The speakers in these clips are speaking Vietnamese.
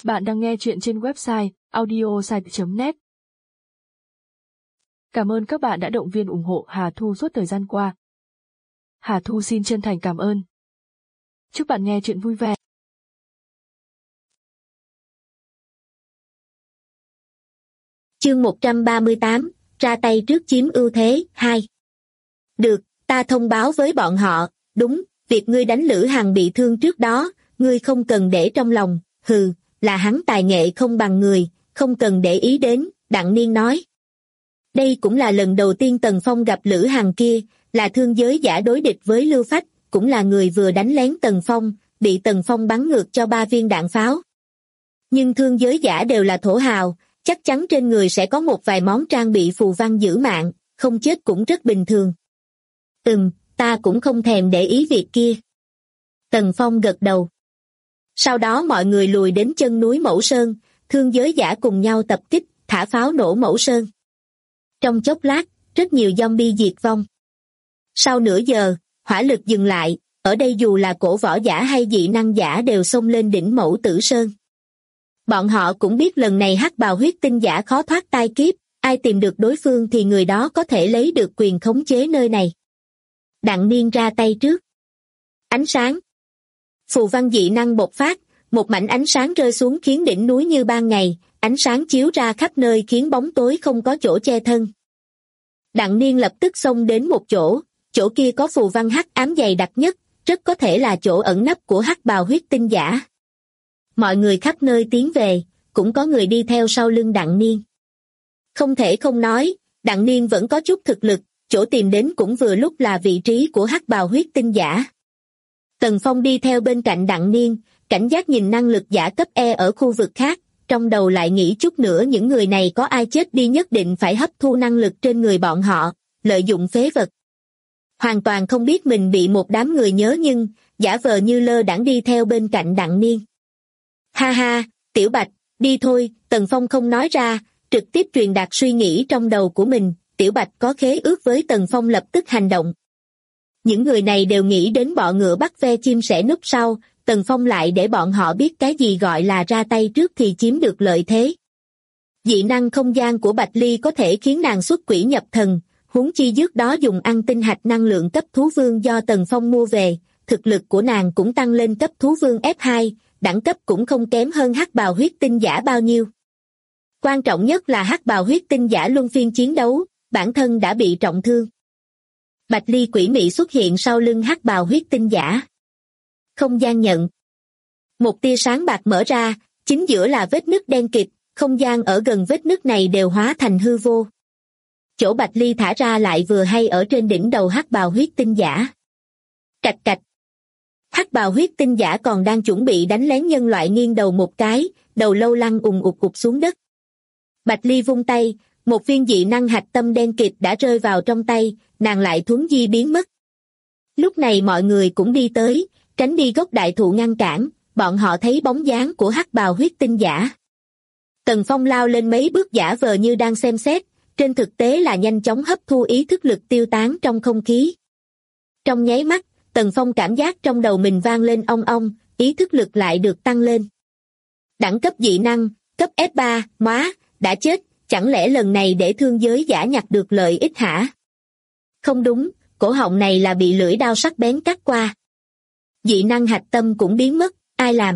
Bạn đang nghe chuyện trên website audiosite.net. Cảm ơn các bạn đã động viên ủng hộ Hà Thu suốt thời gian qua. Hà Thu xin chân thành cảm ơn. Chúc bạn nghe chuyện vui vẻ. Chương 138, ra tay trước chiếm ưu thế, 2. Được, ta thông báo với bọn họ, đúng, việc ngươi đánh Lữ Hằng bị thương trước đó, ngươi không cần để trong lòng, là hắn tài nghệ không bằng người, không cần để ý đến, Đặng Niên nói. Đây cũng là lần đầu tiên Tần Phong gặp Lữ Hằng kia, là thương giới giả đối địch với Lưu Phách, cũng là người vừa đánh lén Tần Phong, bị Tần Phong bắn ngược cho 3 viên đạn pháo. Nhưng thương giới giả đều là thổ hào, chắc chắn trên người sẽ có một vài món trang bị phù văn giữ mạng, không chết cũng rất bình thường. Ta cũng không thèm để ý việc kia. Tần Phong gật đầu. Sau đó mọi người lùi đến chân núi Mẫu Sơn, thương giới giả cùng nhau tập kích, thả pháo nổ Mẫu Sơn. Trong chốc lát, rất nhiều zombie diệt vong. Sau nửa giờ, hỏa lực dừng lại, ở đây dù là cổ võ giả hay dị năng giả đều xông lên đỉnh Mẫu Tử Sơn. Bọn họ cũng biết lần này hắc bào huyết tinh giả khó thoát tai kiếp, ai tìm được đối phương thì người đó có thể lấy được quyền khống chế nơi này. Đặng Niên ra tay trước. Ánh sáng. Phù văn dị năng bộc phát, một mảnh ánh sáng rơi xuống khiến đỉnh núi như ban ngày, ánh sáng chiếu ra khắp nơi khiến bóng tối không có chỗ che thân. Đặng Niên lập tức xông đến một chỗ kia có phù văn hắc ám dày đặc nhất, rất có thể là chỗ ẩn nấp của hắc bào huyết tinh giả. Mọi người khắp nơi tiến về, cũng có người đi theo sau lưng Đặng Niên. Không thể không nói, Đặng Niên vẫn có chút thực lực, chỗ tìm đến cũng vừa lúc là vị trí của hắc bào huyết tinh giả. Tần Phong đi theo bên cạnh Đặng Niên, cảnh giác nhìn năng lực giả cấp E ở khu vực khác, trong đầu lại nghĩ chút nữa những người này có ai chết đi nhất định phải hấp thu năng lực trên người bọn họ, lợi dụng phế vật. Hoàn toàn không biết mình bị một đám người nhớ nhưng, giả vờ như lơ đãng đi theo bên cạnh Đặng Niên. Ha ha, Tiểu Bạch, đi thôi, Tần Phong không nói ra, trực tiếp truyền đạt suy nghĩ trong đầu của mình, Tiểu Bạch có khế ước với Tần Phong lập tức hành động. Những người này đều nghĩ đến bọ ngựa bắt ve chim sẻ núp sau, Tần Phong lại để bọn họ biết cái gì gọi là ra tay trước thì chiếm được lợi thế. Dị năng không gian của Bạch Ly có thể khiến nàng xuất quỷ nhập thần, huống chi trước đó dùng ăn tinh hạch năng lượng cấp thú vương do Tần Phong mua về, thực lực của nàng cũng tăng lên cấp thú vương F2, đẳng cấp cũng không kém hơn hắc bào huyết tinh giả bao nhiêu. Quan trọng nhất là hắc bào huyết tinh giả luân phiên chiến đấu, bản thân đã bị trọng thương. Bạch Ly quỷ mị xuất hiện sau lưng hắc bào huyết tinh giả. Không gian nhận. Một tia sáng bạc mở ra, chính giữa là vết nứt đen kịt, không gian ở gần vết nứt này đều hóa thành hư vô. Chỗ Bạch Ly thả ra lại vừa hay ở trên đỉnh đầu hắc bào huyết tinh giả. Cạch cạch. Hắc bào huyết tinh giả còn đang chuẩn bị đánh lén nhân loại nghiêng đầu một cái, đầu lâu lăn ụp xuống đất. Bạch Ly vung tay, một viên dị năng hạch tâm đen kịt đã rơi vào trong tay, nàng lại thuấn di biến mất. Lúc này mọi người cũng đi tới, tránh đi gốc đại thụ ngăn cản, bọn họ thấy bóng dáng của hắc bào huyết tinh giả. Tần Phong lao lên mấy bước giả vờ như đang xem xét, trên thực tế là nhanh chóng hấp thu ý thức lực tiêu tán trong không khí. Trong nháy mắt, Tần Phong cảm giác trong đầu mình vang lên ong ong, ý thức lực lại được tăng lên. Đẳng cấp dị năng, cấp F3, móa, đã chết, chẳng lẽ lần này để thương giới giả nhặt được lợi ích hả? Không đúng, cổ họng này là bị lưỡi đao sắc bén cắt qua. Dị năng hạch tâm cũng biến mất, ai làm?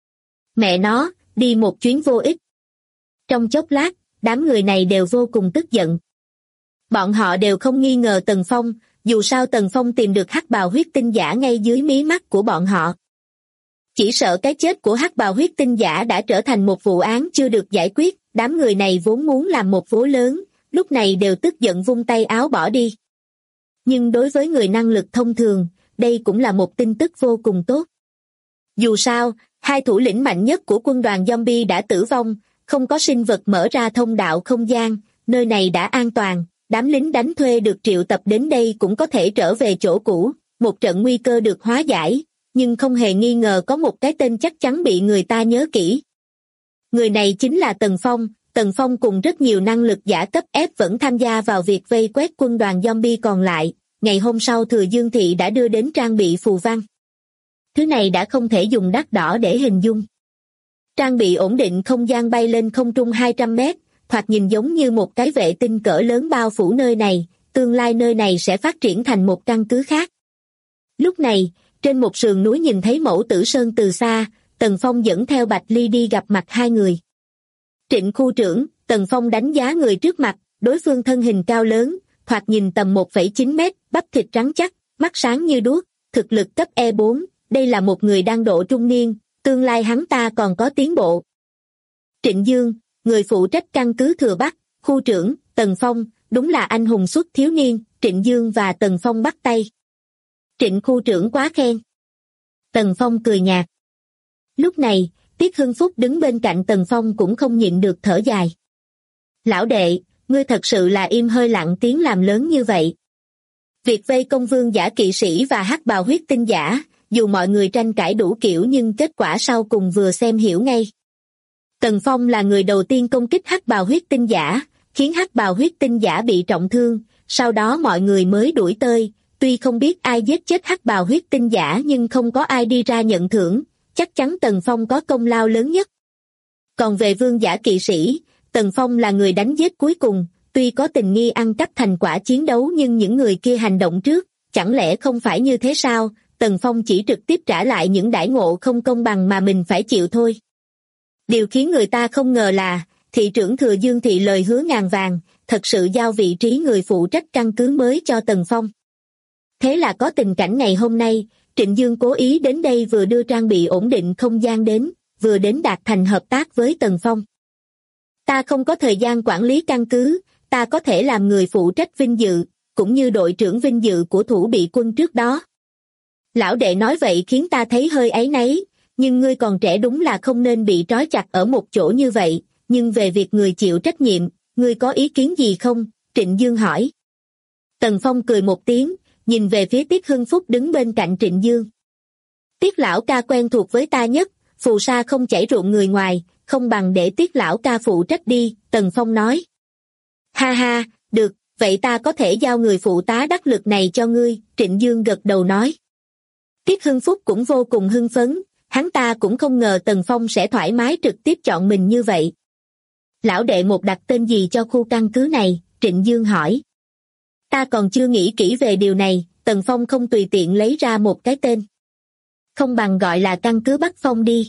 Mẹ nó, đi một chuyến vô ích. Trong chốc lát, đám người này đều vô cùng tức giận. Bọn họ đều không nghi ngờ Tần Phong, dù sao Tần Phong tìm được hắc bào huyết tinh giả ngay dưới mí mắt của bọn họ. Chỉ sợ cái chết của hắc bào huyết tinh giả đã trở thành một vụ án chưa được giải quyết, đám người này vốn muốn làm một vố lớn, lúc này đều tức giận vung tay áo bỏ đi. Nhưng đối với người năng lực thông thường, đây cũng là một tin tức vô cùng tốt. Dù sao, hai thủ lĩnh mạnh nhất của quân đoàn zombie đã tử vong, không có sinh vật mở ra thông đạo không gian, nơi này đã an toàn, đám lính đánh thuê được triệu tập đến đây cũng có thể trở về chỗ cũ, một trận nguy cơ được hóa giải, nhưng không hề nghi ngờ có một cái tên chắc chắn bị người ta nhớ kỹ. Người này chính là Tần Phong cùng rất nhiều năng lực giả cấp F vẫn tham gia vào việc vây quét quân đoàn zombie còn lại, ngày hôm sau Thừa Dương Thị đã đưa đến trang bị phù văn. Thứ này đã không thể dùng đắt đỏ để hình dung. Trang bị ổn định không gian bay lên không trung 200 mét, thoạt nhìn giống như một cái vệ tinh cỡ lớn bao phủ nơi này, tương lai nơi này sẽ phát triển thành một căn cứ khác. Lúc này, trên một sườn núi nhìn thấy Mẫu Tử Sơn từ xa, Tần Phong dẫn theo Bạch Ly đi gặp mặt hai người. Trịnh khu trưởng, Tần Phong đánh giá người trước mặt, đối phương thân hình cao lớn, thoạt nhìn tầm 1,9 mét, bắp thịt trắng chắc, mắt sáng như đuốc, thực lực cấp E4, đây là một người đang độ trung niên, tương lai hắn ta còn có tiến bộ. Trịnh Dương, người phụ trách căn cứ Thừa Bắc, khu trưởng, Tần Phong, đúng là anh hùng xuất thiếu niên, Trịnh Dương và Tần Phong bắt tay. Trịnh khu trưởng quá khen. Tần Phong cười nhạt. Lúc này, Tiết Hưng Phúc đứng bên cạnh Tần Phong cũng không nhịn được thở dài. Lão đệ, ngươi thật sự là im hơi lặng tiếng làm lớn như vậy. Việc vây công Vương giả kỵ sĩ và hắc bào huyết tinh giả, dù mọi người tranh cãi đủ kiểu nhưng kết quả sau cùng vừa xem hiểu ngay. Tần Phong là người đầu tiên công kích hắc bào huyết tinh giả, khiến hắc bào huyết tinh giả bị trọng thương, sau đó mọi người mới đuổi tới, tuy không biết ai giết chết hắc bào huyết tinh giả nhưng không có ai đi ra nhận thưởng, chắc chắn Tần Phong có công lao lớn nhất. Còn về Vương giả kỵ sĩ, Tần Phong là người đánh giết cuối cùng, tuy có tình nghi ăn cắp thành quả chiến đấu nhưng những người kia hành động trước, chẳng lẽ không phải như thế sao? Tần Phong chỉ trực tiếp trả lại những đãi ngộ không công bằng mà mình phải chịu thôi. Điều khiến người ta không ngờ là, thị trưởng Thừa Dương thị lời hứa ngàn vàng, thật sự giao vị trí người phụ trách căn cứ mới cho Tần Phong. Thế là có tình cảnh ngày hôm nay, Trịnh Dương cố ý đến đây vừa đưa trang bị ổn định không gian đến, vừa đến đạt thành hợp tác với Tần Phong. Ta không có thời gian quản lý căn cứ, ta có thể làm người phụ trách vinh dự, cũng như đội trưởng vinh dự của thủ bị quân trước đó. Lão đệ nói vậy khiến ta thấy hơi áy náy, nhưng ngươi còn trẻ đúng là không nên bị trói chặt ở một chỗ như vậy, nhưng về việc người chịu trách nhiệm, ngươi có ý kiến gì không? Trịnh Dương hỏi. Tần Phong cười một tiếng, nhìn về phía Tiết Hưng Phúc đứng bên cạnh Trịnh Dương. Tiết lão ca quen thuộc với ta nhất, phù sa không chảy ruộng người ngoài, không bằng để Tiết lão ca phụ trách đi, Tần Phong nói. Ha ha, được, vậy ta có thể giao người phụ tá đắc lực này cho ngươi, Trịnh Dương gật đầu nói. Tiết Hưng Phúc cũng vô cùng hưng phấn, hắn ta cũng không ngờ Tần Phong sẽ thoải mái trực tiếp chọn mình như vậy. Lão đệ một đặt tên gì cho khu căn cứ này, Trịnh Dương hỏi. Ta còn chưa nghĩ kỹ về điều này, Tần Phong không tùy tiện lấy ra một cái tên. Không bằng gọi là căn cứ Bắc Phong đi.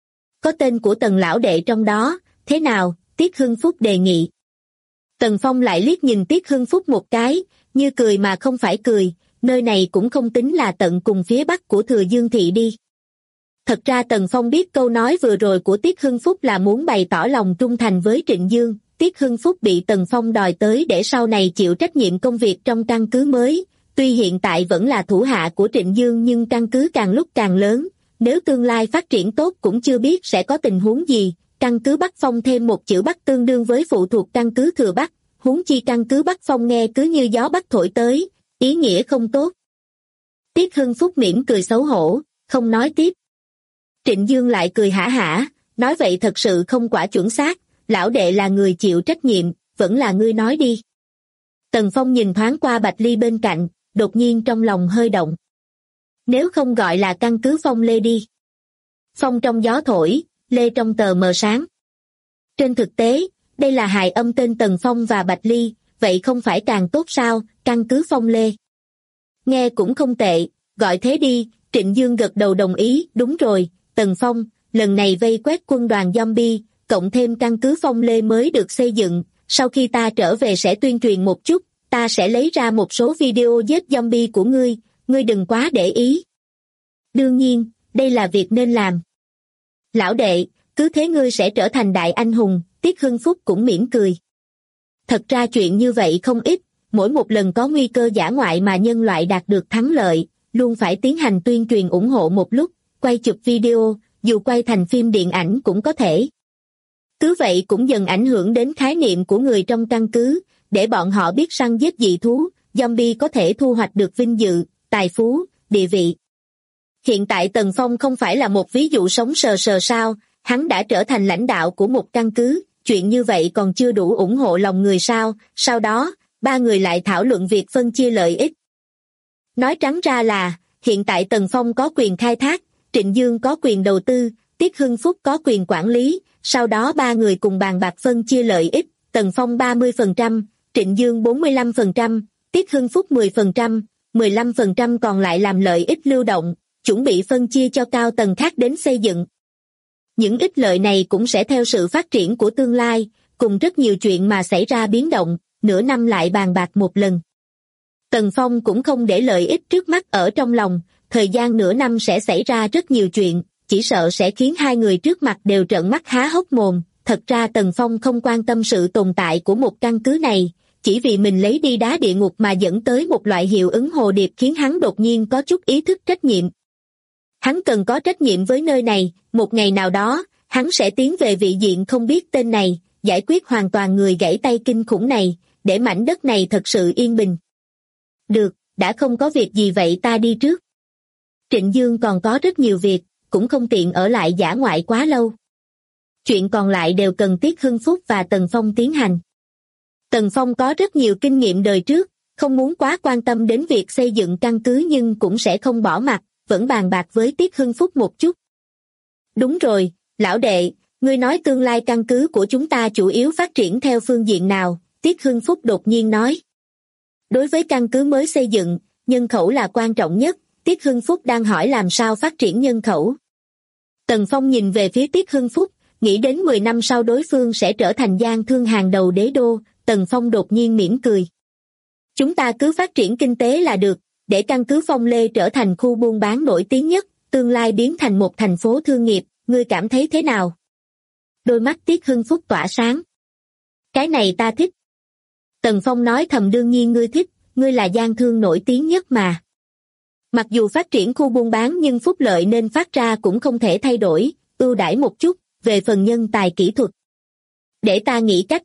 Có tên của Tần lão đệ trong đó, thế nào, Tiết Hưng Phúc đề nghị. Tần Phong lại liếc nhìn Tiết Hưng Phúc một cái, như cười mà không phải cười, nơi này cũng không tính là tận cùng phía bắc của Thừa Dương thị đi. Thật ra Tần Phong biết câu nói vừa rồi của Tiết Hưng Phúc là muốn bày tỏ lòng trung thành với Trịnh Dương. Tiết Hưng Phúc bị Tần Phong đòi tới để sau này chịu trách nhiệm công việc trong căn cứ mới, tuy hiện tại vẫn là thủ hạ của Trịnh Dương nhưng căn cứ càng lúc càng lớn, nếu tương lai phát triển tốt cũng chưa biết sẽ có tình huống gì, căn cứ Bắc Phong thêm một chữ Bắc tương đương với phụ thuộc căn cứ Thừa Bắc, huống chi căn cứ Bắc Phong nghe cứ như gió Bắc thổi tới, ý nghĩa không tốt. Tiết Hưng Phúc mỉm cười xấu hổ, không nói tiếp. Trịnh Dương lại cười hả hả, nói vậy thật sự không quả chuẩn xác, lão đệ là người chịu trách nhiệm, vẫn là ngươi nói đi. Tần Phong nhìn thoáng qua Bạch Ly bên cạnh, đột nhiên trong lòng hơi động. Nếu không gọi là căn cứ Phong Lê đi. Phong trong gió thổi, Lê trong tờ mờ sáng. Trên thực tế, đây là hài âm tên Tần Phong và Bạch Ly, vậy không phải càng tốt sao, căn cứ Phong Lê. Nghe cũng không tệ, gọi thế đi, Trịnh Dương gật đầu đồng ý, đúng rồi, Tần Phong, lần này vây quét quân đoàn zombie, cộng thêm căn cứ Phong Lê mới được xây dựng, sau khi ta trở về sẽ tuyên truyền một chút, ta sẽ lấy ra một số video giết zombie của ngươi đừng quá để ý. Đương nhiên, đây là việc nên làm. Lão đệ, cứ thế ngươi sẽ trở thành đại anh hùng, Tiết Hưng Phúc cũng mỉm cười. Thật ra chuyện như vậy không ít, mỗi một lần có nguy cơ dã ngoại mà nhân loại đạt được thắng lợi, luôn phải tiến hành tuyên truyền ủng hộ một lúc, quay chụp video, dù quay thành phim điện ảnh cũng có thể. Cứ vậy cũng dần ảnh hưởng đến khái niệm của người trong căn cứ, để bọn họ biết săn giết dị thú, zombie có thể thu hoạch được vinh dự, tài phú, địa vị. Hiện tại Tần Phong không phải là một ví dụ sống sờ sờ sao, hắn đã trở thành lãnh đạo của một căn cứ, chuyện như vậy còn chưa đủ ủng hộ lòng người sao, sau đó, ba người lại thảo luận việc phân chia lợi ích. Nói trắng ra là, hiện tại Tần Phong có quyền khai thác, Trịnh Dương có quyền đầu tư, Tiết Hưng Phúc có quyền quản lý, sau đó ba người cùng bàn bạc phân chia lợi ích, Tần Phong 30%, Trịnh Dương 45%, Tiết Hưng Phúc 10%, 15% còn lại làm lợi ích lưu động, chuẩn bị phân chia cho cao tầng khác đến xây dựng. Những ích lợi này cũng sẽ theo sự phát triển của tương lai, cùng rất nhiều chuyện mà xảy ra biến động, nửa năm lại bàn bạc một lần. Tần Phong cũng không để lợi ích trước mắt ở trong lòng, thời gian nửa năm sẽ xảy ra rất nhiều chuyện, chỉ sợ sẽ khiến hai người trước mặt đều trợn mắt há hốc mồm. Thật ra Tần Phong không quan tâm sự tồn tại của một căn cứ này, chỉ vì mình lấy đi đá địa ngục mà dẫn tới một loại hiệu ứng hồ điệp khiến hắn đột nhiên có chút ý thức trách nhiệm. Hắn cần có trách nhiệm với nơi này, một ngày nào đó, hắn sẽ tiến về vị diện không biết tên này, giải quyết hoàn toàn người gãy tay kinh khủng này, để mảnh đất này thật sự yên bình. Được, đã không có việc gì vậy ta đi trước. Trịnh Dương còn có rất nhiều việc, cũng không tiện ở lại dã ngoại quá lâu. Chuyện còn lại đều cần Tiết Hưng Phúc và Tần Phong tiến hành. Tần Phong có rất nhiều kinh nghiệm đời trước, không muốn quá quan tâm đến việc xây dựng căn cứ nhưng cũng sẽ không bỏ mặc, vẫn bàn bạc với Tiết Hưng Phúc một chút. Đúng rồi, lão đệ, ngươi nói tương lai căn cứ của chúng ta chủ yếu phát triển theo phương diện nào? Tiết Hưng Phúc đột nhiên nói. Đối với căn cứ mới xây dựng, nhân khẩu là quan trọng nhất, Tiết Hưng Phúc đang hỏi làm sao phát triển nhân khẩu. Tần Phong nhìn về phía Tiết Hưng Phúc, nghĩ đến 10 năm sau đối phương sẽ trở thành gian thương hàng đầu đế đô, Tần Phong đột nhiên mỉm cười. Chúng ta cứ phát triển kinh tế là được, để căn cứ Phong Lê trở thành khu buôn bán nổi tiếng nhất, tương lai biến thành một thành phố thương nghiệp, ngươi cảm thấy thế nào? Đôi mắt Tiết Hưng Phúc tỏa sáng. Cái này ta thích. Tần Phong nói thầm đương nhiên ngươi thích, ngươi là gian thương nổi tiếng nhất mà. Mặc dù phát triển khu buôn bán nhưng phúc lợi nên phát ra cũng không thể thay đổi, ưu đãi một chút, về phần nhân tài kỹ thuật. Để ta nghĩ cách.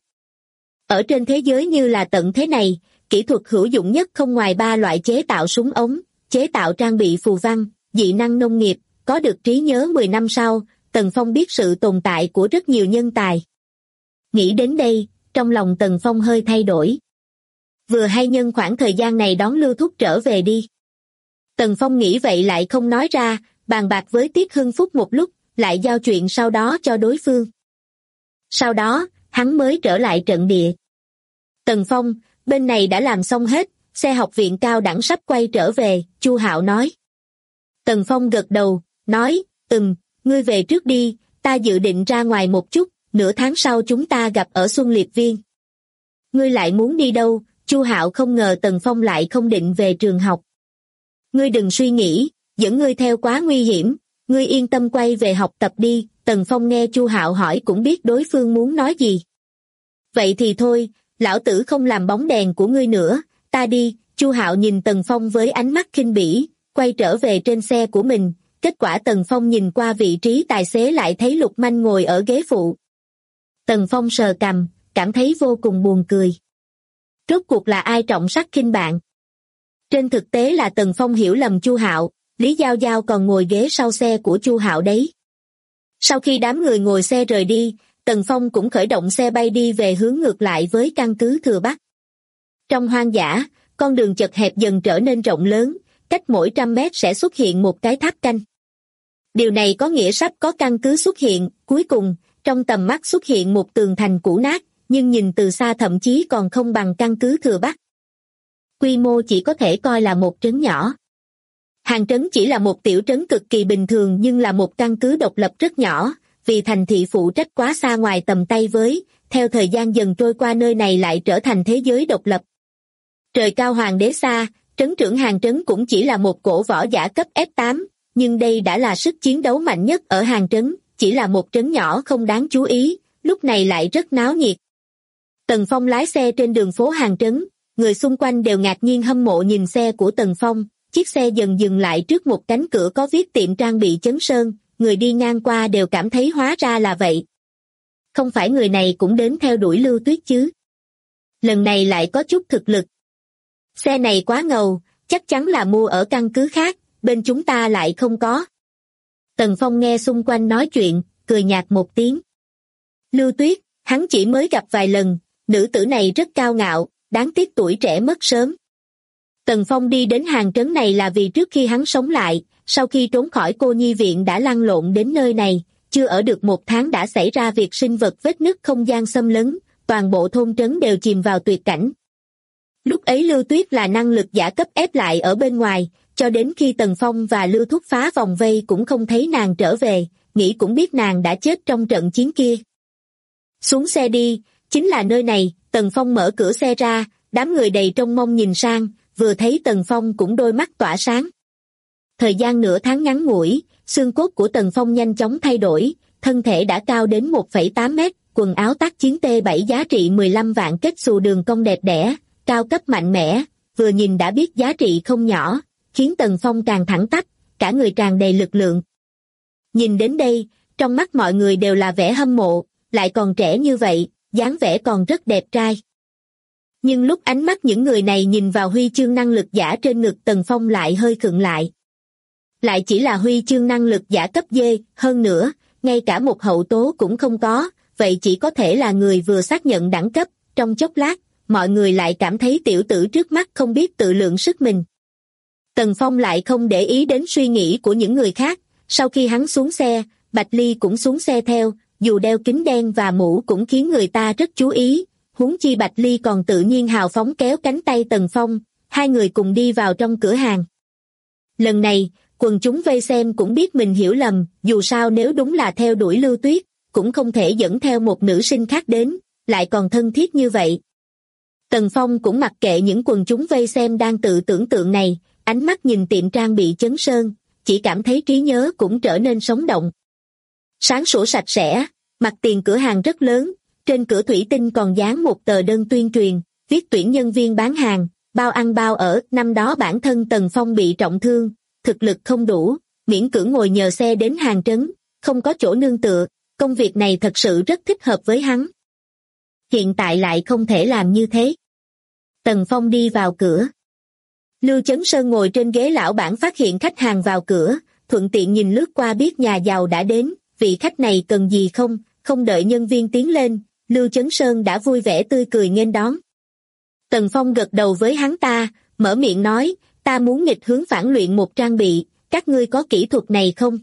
Ở trên thế giới như là tận thế này, kỹ thuật hữu dụng nhất không ngoài 3 loại: chế tạo súng ống, chế tạo trang bị phù văn, dị năng nông nghiệp. Có được trí nhớ 10 năm sau, Tần Phong biết sự tồn tại của rất nhiều nhân tài. Nghĩ đến đây, trong lòng Tần Phong hơi thay đổi. Vừa hay nhân khoảng thời gian này đón Lưu Thúc trở về đi. Tần Phong nghĩ vậy lại không nói ra, bàn bạc với Tiết Hưng Phúc một lúc, lại giao chuyện sau đó cho đối phương. Sau đó, hắn mới trở lại trận địa. Tần Phong, bên này đã làm xong hết, xe học viện cao đẳng sắp quay trở về, Chu Hạo nói. Tần Phong gật đầu, nói, ngươi về trước đi, ta dự định ra ngoài một chút, nửa tháng sau chúng ta gặp ở Xuân Liệp Viên. Ngươi lại muốn đi đâu? Chu Hạo không ngờ Tần Phong lại không định về trường học. Ngươi đừng suy nghĩ, dẫn ngươi theo quá nguy hiểm, ngươi yên tâm quay về học tập đi. Tần Phong nghe Chu Hạo hỏi cũng biết đối phương muốn nói gì. Vậy thì thôi, lão tử không làm bóng đèn của ngươi nữa, ta đi. Chu Hạo nhìn Tần Phong với ánh mắt khinh bỉ, quay trở về trên xe của mình. Kết quả Tần Phong nhìn qua vị trí tài xế lại thấy Lục Manh ngồi ở ghế phụ. Tần Phong sờ cằm, cảm thấy vô cùng buồn cười. Rốt cuộc là ai trọng sắc khinh bạn? Trên thực tế là Tần Phong hiểu lầm Chu Hạo, Lý Giao Giao còn ngồi ghế sau xe của Chu Hạo đấy. Sau khi đám người ngồi xe rời đi, Tần Phong cũng khởi động xe bay đi về hướng ngược lại với căn cứ Thừa Bắc. Trong hoang dã, con đường chật hẹp dần trở nên rộng lớn, cách mỗi 100 mét sẽ xuất hiện một cái tháp canh. Điều này có nghĩa sắp có căn cứ xuất hiện. Cuối cùng, trong tầm mắt xuất hiện một tường thành cũ nát, nhưng nhìn từ xa thậm chí còn không bằng căn cứ Thừa Bắc. Quy mô chỉ có thể coi là một trấn nhỏ. Hàng trấn chỉ là một tiểu trấn cực kỳ bình thường nhưng là một căn cứ độc lập rất nhỏ, vì thành thị phụ trách quá xa ngoài tầm tay với, theo thời gian dần trôi qua nơi này lại trở thành thế giới độc lập. Trời cao hoàng đế xa, trấn trưởng Hàng trấn cũng chỉ là một cổ võ giả cấp F8, nhưng đây đã là sức chiến đấu mạnh nhất ở Hàng trấn, chỉ là một trấn nhỏ không đáng chú ý, lúc này lại rất náo nhiệt. Tần Phong lái xe trên đường phố Hàng trấn, người xung quanh đều ngạc nhiên hâm mộ nhìn xe của Tần Phong, chiếc xe dần dừng lại trước một cánh cửa có viết tiệm trang bị Chấn Sơn, người đi ngang qua đều cảm thấy hóa ra là vậy. Không phải người này cũng đến theo đuổi Lưu Tuyết chứ? Lần này lại có chút thực lực. Xe này quá ngầu, chắc chắn là mua ở căn cứ khác, bên chúng ta lại không có. Tần Phong nghe xung quanh nói chuyện, cười nhạt một tiếng. Lưu Tuyết, hắn chỉ mới gặp vài lần, nữ tử này rất cao ngạo, đáng tiếc tuổi trẻ mất sớm. Tần Phong đi đến Hàng trấn này là vì trước khi hắn sống lại, sau khi trốn khỏi cô nhi viện đã lăn lộn đến nơi này, chưa ở được 1 tháng đã xảy ra việc sinh vật vết nứt không gian xâm lấn, toàn bộ thôn trấn đều chìm vào tuyệt cảnh. Lúc ấy Lưu Tuyết là năng lực giả cấp ép lại ở bên ngoài, cho đến khi Tần Phong và Lưu Thúc phá vòng vây cũng không thấy nàng trở về, nghĩ cũng biết nàng đã chết trong trận chiến kia. Xuống xe đi, chính là nơi này. Tần Phong mở cửa xe ra, đám người đầy trông mong nhìn sang, vừa thấy Tần Phong cũng đôi mắt tỏa sáng. Thời gian nửa tháng ngắn ngủi, xương cốt của Tần Phong nhanh chóng thay đổi, thân thể đã cao đến 1,8 mét, quần áo tác chiến T7 giá trị 15 vạn kết xù đường cong đẹp đẽ, cao cấp mạnh mẽ, vừa nhìn đã biết giá trị không nhỏ, khiến Tần Phong càng thẳng tắp, cả người tràn đầy lực lượng. Nhìn đến đây, trong mắt mọi người đều là vẻ hâm mộ, lại còn trẻ như vậy, dáng vẻ còn rất đẹp trai. Nhưng lúc ánh mắt những người này nhìn vào huy chương năng lực giả trên ngực Tần Phong lại hơi khựng lại. Lại chỉ là huy chương năng lực giả cấp D, hơn nữa, ngay cả một hậu tố cũng không có, vậy chỉ có thể là người vừa xác nhận đẳng cấp. Trong chốc lát, mọi người lại cảm thấy tiểu tử trước mắt không biết tự lượng sức mình. Tần Phong lại không để ý đến suy nghĩ của những người khác, sau khi hắn xuống xe, Bạch Ly cũng xuống xe theo, dù đeo kính đen và mũ cũng khiến người ta rất chú ý, huống chi Bạch Ly còn tự nhiên hào phóng kéo cánh tay Tần Phong, hai người cùng đi vào trong cửa hàng. Lần này, quần chúng vây xem cũng biết mình hiểu lầm, dù sao nếu đúng là theo đuổi Lưu Tuyết, cũng không thể dẫn theo một nữ sinh khác đến, lại còn thân thiết như vậy. Tần Phong cũng mặc kệ những quần chúng vây xem đang tự tưởng tượng này, ánh mắt nhìn tiệm trang bị Chấn Sơn, chỉ cảm thấy trí nhớ cũng trở nên sống động. Sáng sủa sạch sẽ, mặt tiền cửa hàng rất lớn, trên cửa thủy tinh còn dán một tờ đơn tuyên truyền, viết tuyển nhân viên bán hàng, bao ăn bao ở. Năm đó bản thân Tần Phong bị trọng thương, thực lực không đủ, miễn cưỡng ngồi nhờ xe đến hàng trấn, không có chỗ nương tựa, công việc này thật sự rất thích hợp với hắn. Hiện tại lại không thể làm như thế. Tần Phong đi vào cửa. Lưu Chấn Sơn ngồi trên ghế lão bản phát hiện khách hàng vào cửa, thuận tiện nhìn lướt qua biết nhà giàu đã đến, vị khách này cần gì không, không đợi nhân viên tiến lên, Lưu Chấn Sơn đã vui vẻ tươi cười nghênh đón. Tần Phong gật đầu với hắn ta, mở miệng nói, ta muốn nghịch hướng phản luyện một trang bị, các ngươi có kỹ thuật này không?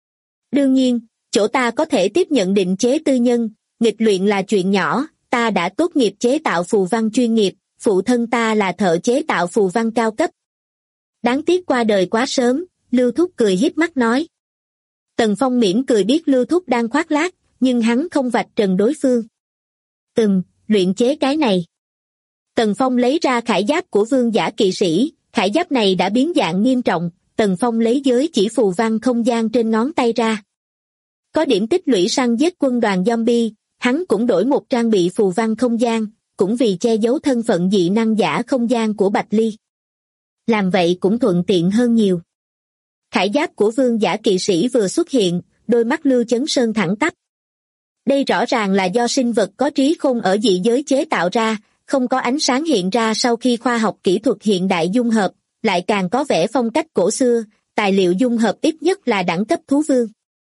Đương nhiên, chỗ ta có thể tiếp nhận định chế tư nhân, nghịch luyện là chuyện nhỏ, ta đã tốt nghiệp chế tạo phù văn chuyên nghiệp, phụ thân ta là thợ chế tạo phù văn cao cấp. Đáng tiếc qua đời quá sớm, Lưu Thúc cười híp mắt nói. Tần Phong mỉm cười biết Lưu Thúc đang khoác lác, nhưng hắn không vạch trần đối phương. Luyện chế cái này. Tần Phong lấy ra khải giáp của vương giả kỵ sĩ, khải giáp này đã biến dạng nghiêm trọng, Tần Phong lấy giới chỉ phù văn không gian trên ngón tay ra. Có điểm tích lũy săn giết quân đoàn zombie, hắn cũng đổi một trang bị phù văn không gian, cũng vì che giấu thân phận dị năng giả không gian của Bạch Ly. Làm vậy cũng thuận tiện hơn nhiều. Khải giáp của vương giả kỵ sĩ vừa xuất hiện, đôi mắt Lưu Chấn Sơn thẳng tắp. Đây rõ ràng là do sinh vật có trí khôn ở dị giới chế tạo ra, không có ánh sáng hiện ra sau khi khoa học kỹ thuật hiện đại dung hợp, lại càng có vẻ phong cách cổ xưa, tài liệu dung hợp ít nhất là đẳng cấp thú vương.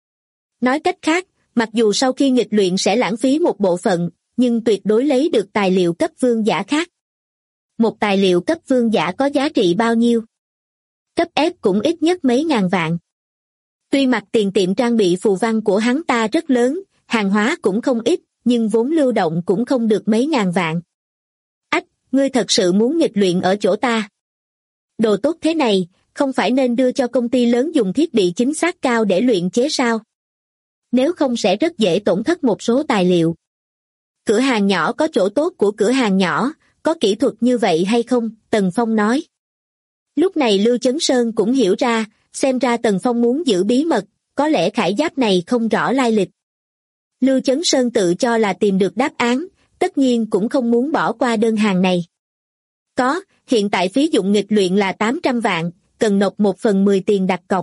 Nói cách khác, mặc dù sau khi nghịch luyện sẽ lãng phí một bộ phận, nhưng tuyệt đối lấy được tài liệu cấp vương giả khác. Một tài liệu cấp vương giả có giá trị bao nhiêu? Cấp F cũng ít nhất mấy ngàn vạn. Tuy mặt tiền tiệm trang bị phù văn của hắn ta rất lớn, hàng hóa cũng không ít, nhưng vốn lưu động cũng không được mấy ngàn vạn. Ách, ngươi thật sự muốn nghịch luyện ở chỗ ta? Đồ tốt thế này, không phải nên đưa cho công ty lớn dùng thiết bị chính xác cao để luyện chế sao? Nếu không sẽ rất dễ tổn thất một số tài liệu. Cửa hàng nhỏ có chỗ tốt của cửa hàng nhỏ, có kỹ thuật như vậy hay không? Tần Phong nói. Lúc này Lưu Chấn Sơn cũng hiểu ra, xem ra Tần Phong muốn giữ bí mật, có lẽ khải giáp này không rõ lai lịch. Lưu Chấn Sơn tự cho là tìm được đáp án, tất nhiên cũng không muốn bỏ qua đơn hàng này. Có, hiện tại phí dụng nghịch luyện là 800 vạn, cần nộp 1/10 tiền đặt cọc.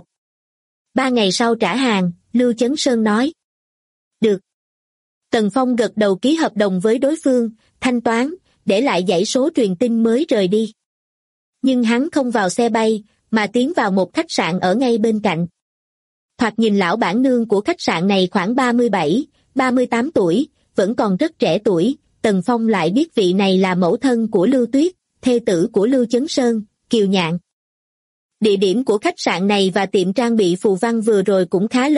3 ngày sau trả hàng, Lưu Chấn Sơn nói. Được. Tần Phong gật đầu ký hợp đồng với đối phương, thanh toán, để lại dãy số truyền tin mới rời đi. Nhưng hắn không vào xe bay, mà tiến vào một khách sạn ở ngay bên cạnh. Thoạt nhìn lão bản nương của khách sạn này khoảng 37, 38 tuổi, vẫn còn rất trẻ tuổi, Tần Phong lại biết vị này là mẫu thân của Lưu Tuyết, thê tử của Lưu Chấn Sơn, Kiều Nhạn. Địa điểm của khách sạn này và tiệm trang bị phù văn vừa rồi cũng khá lớn,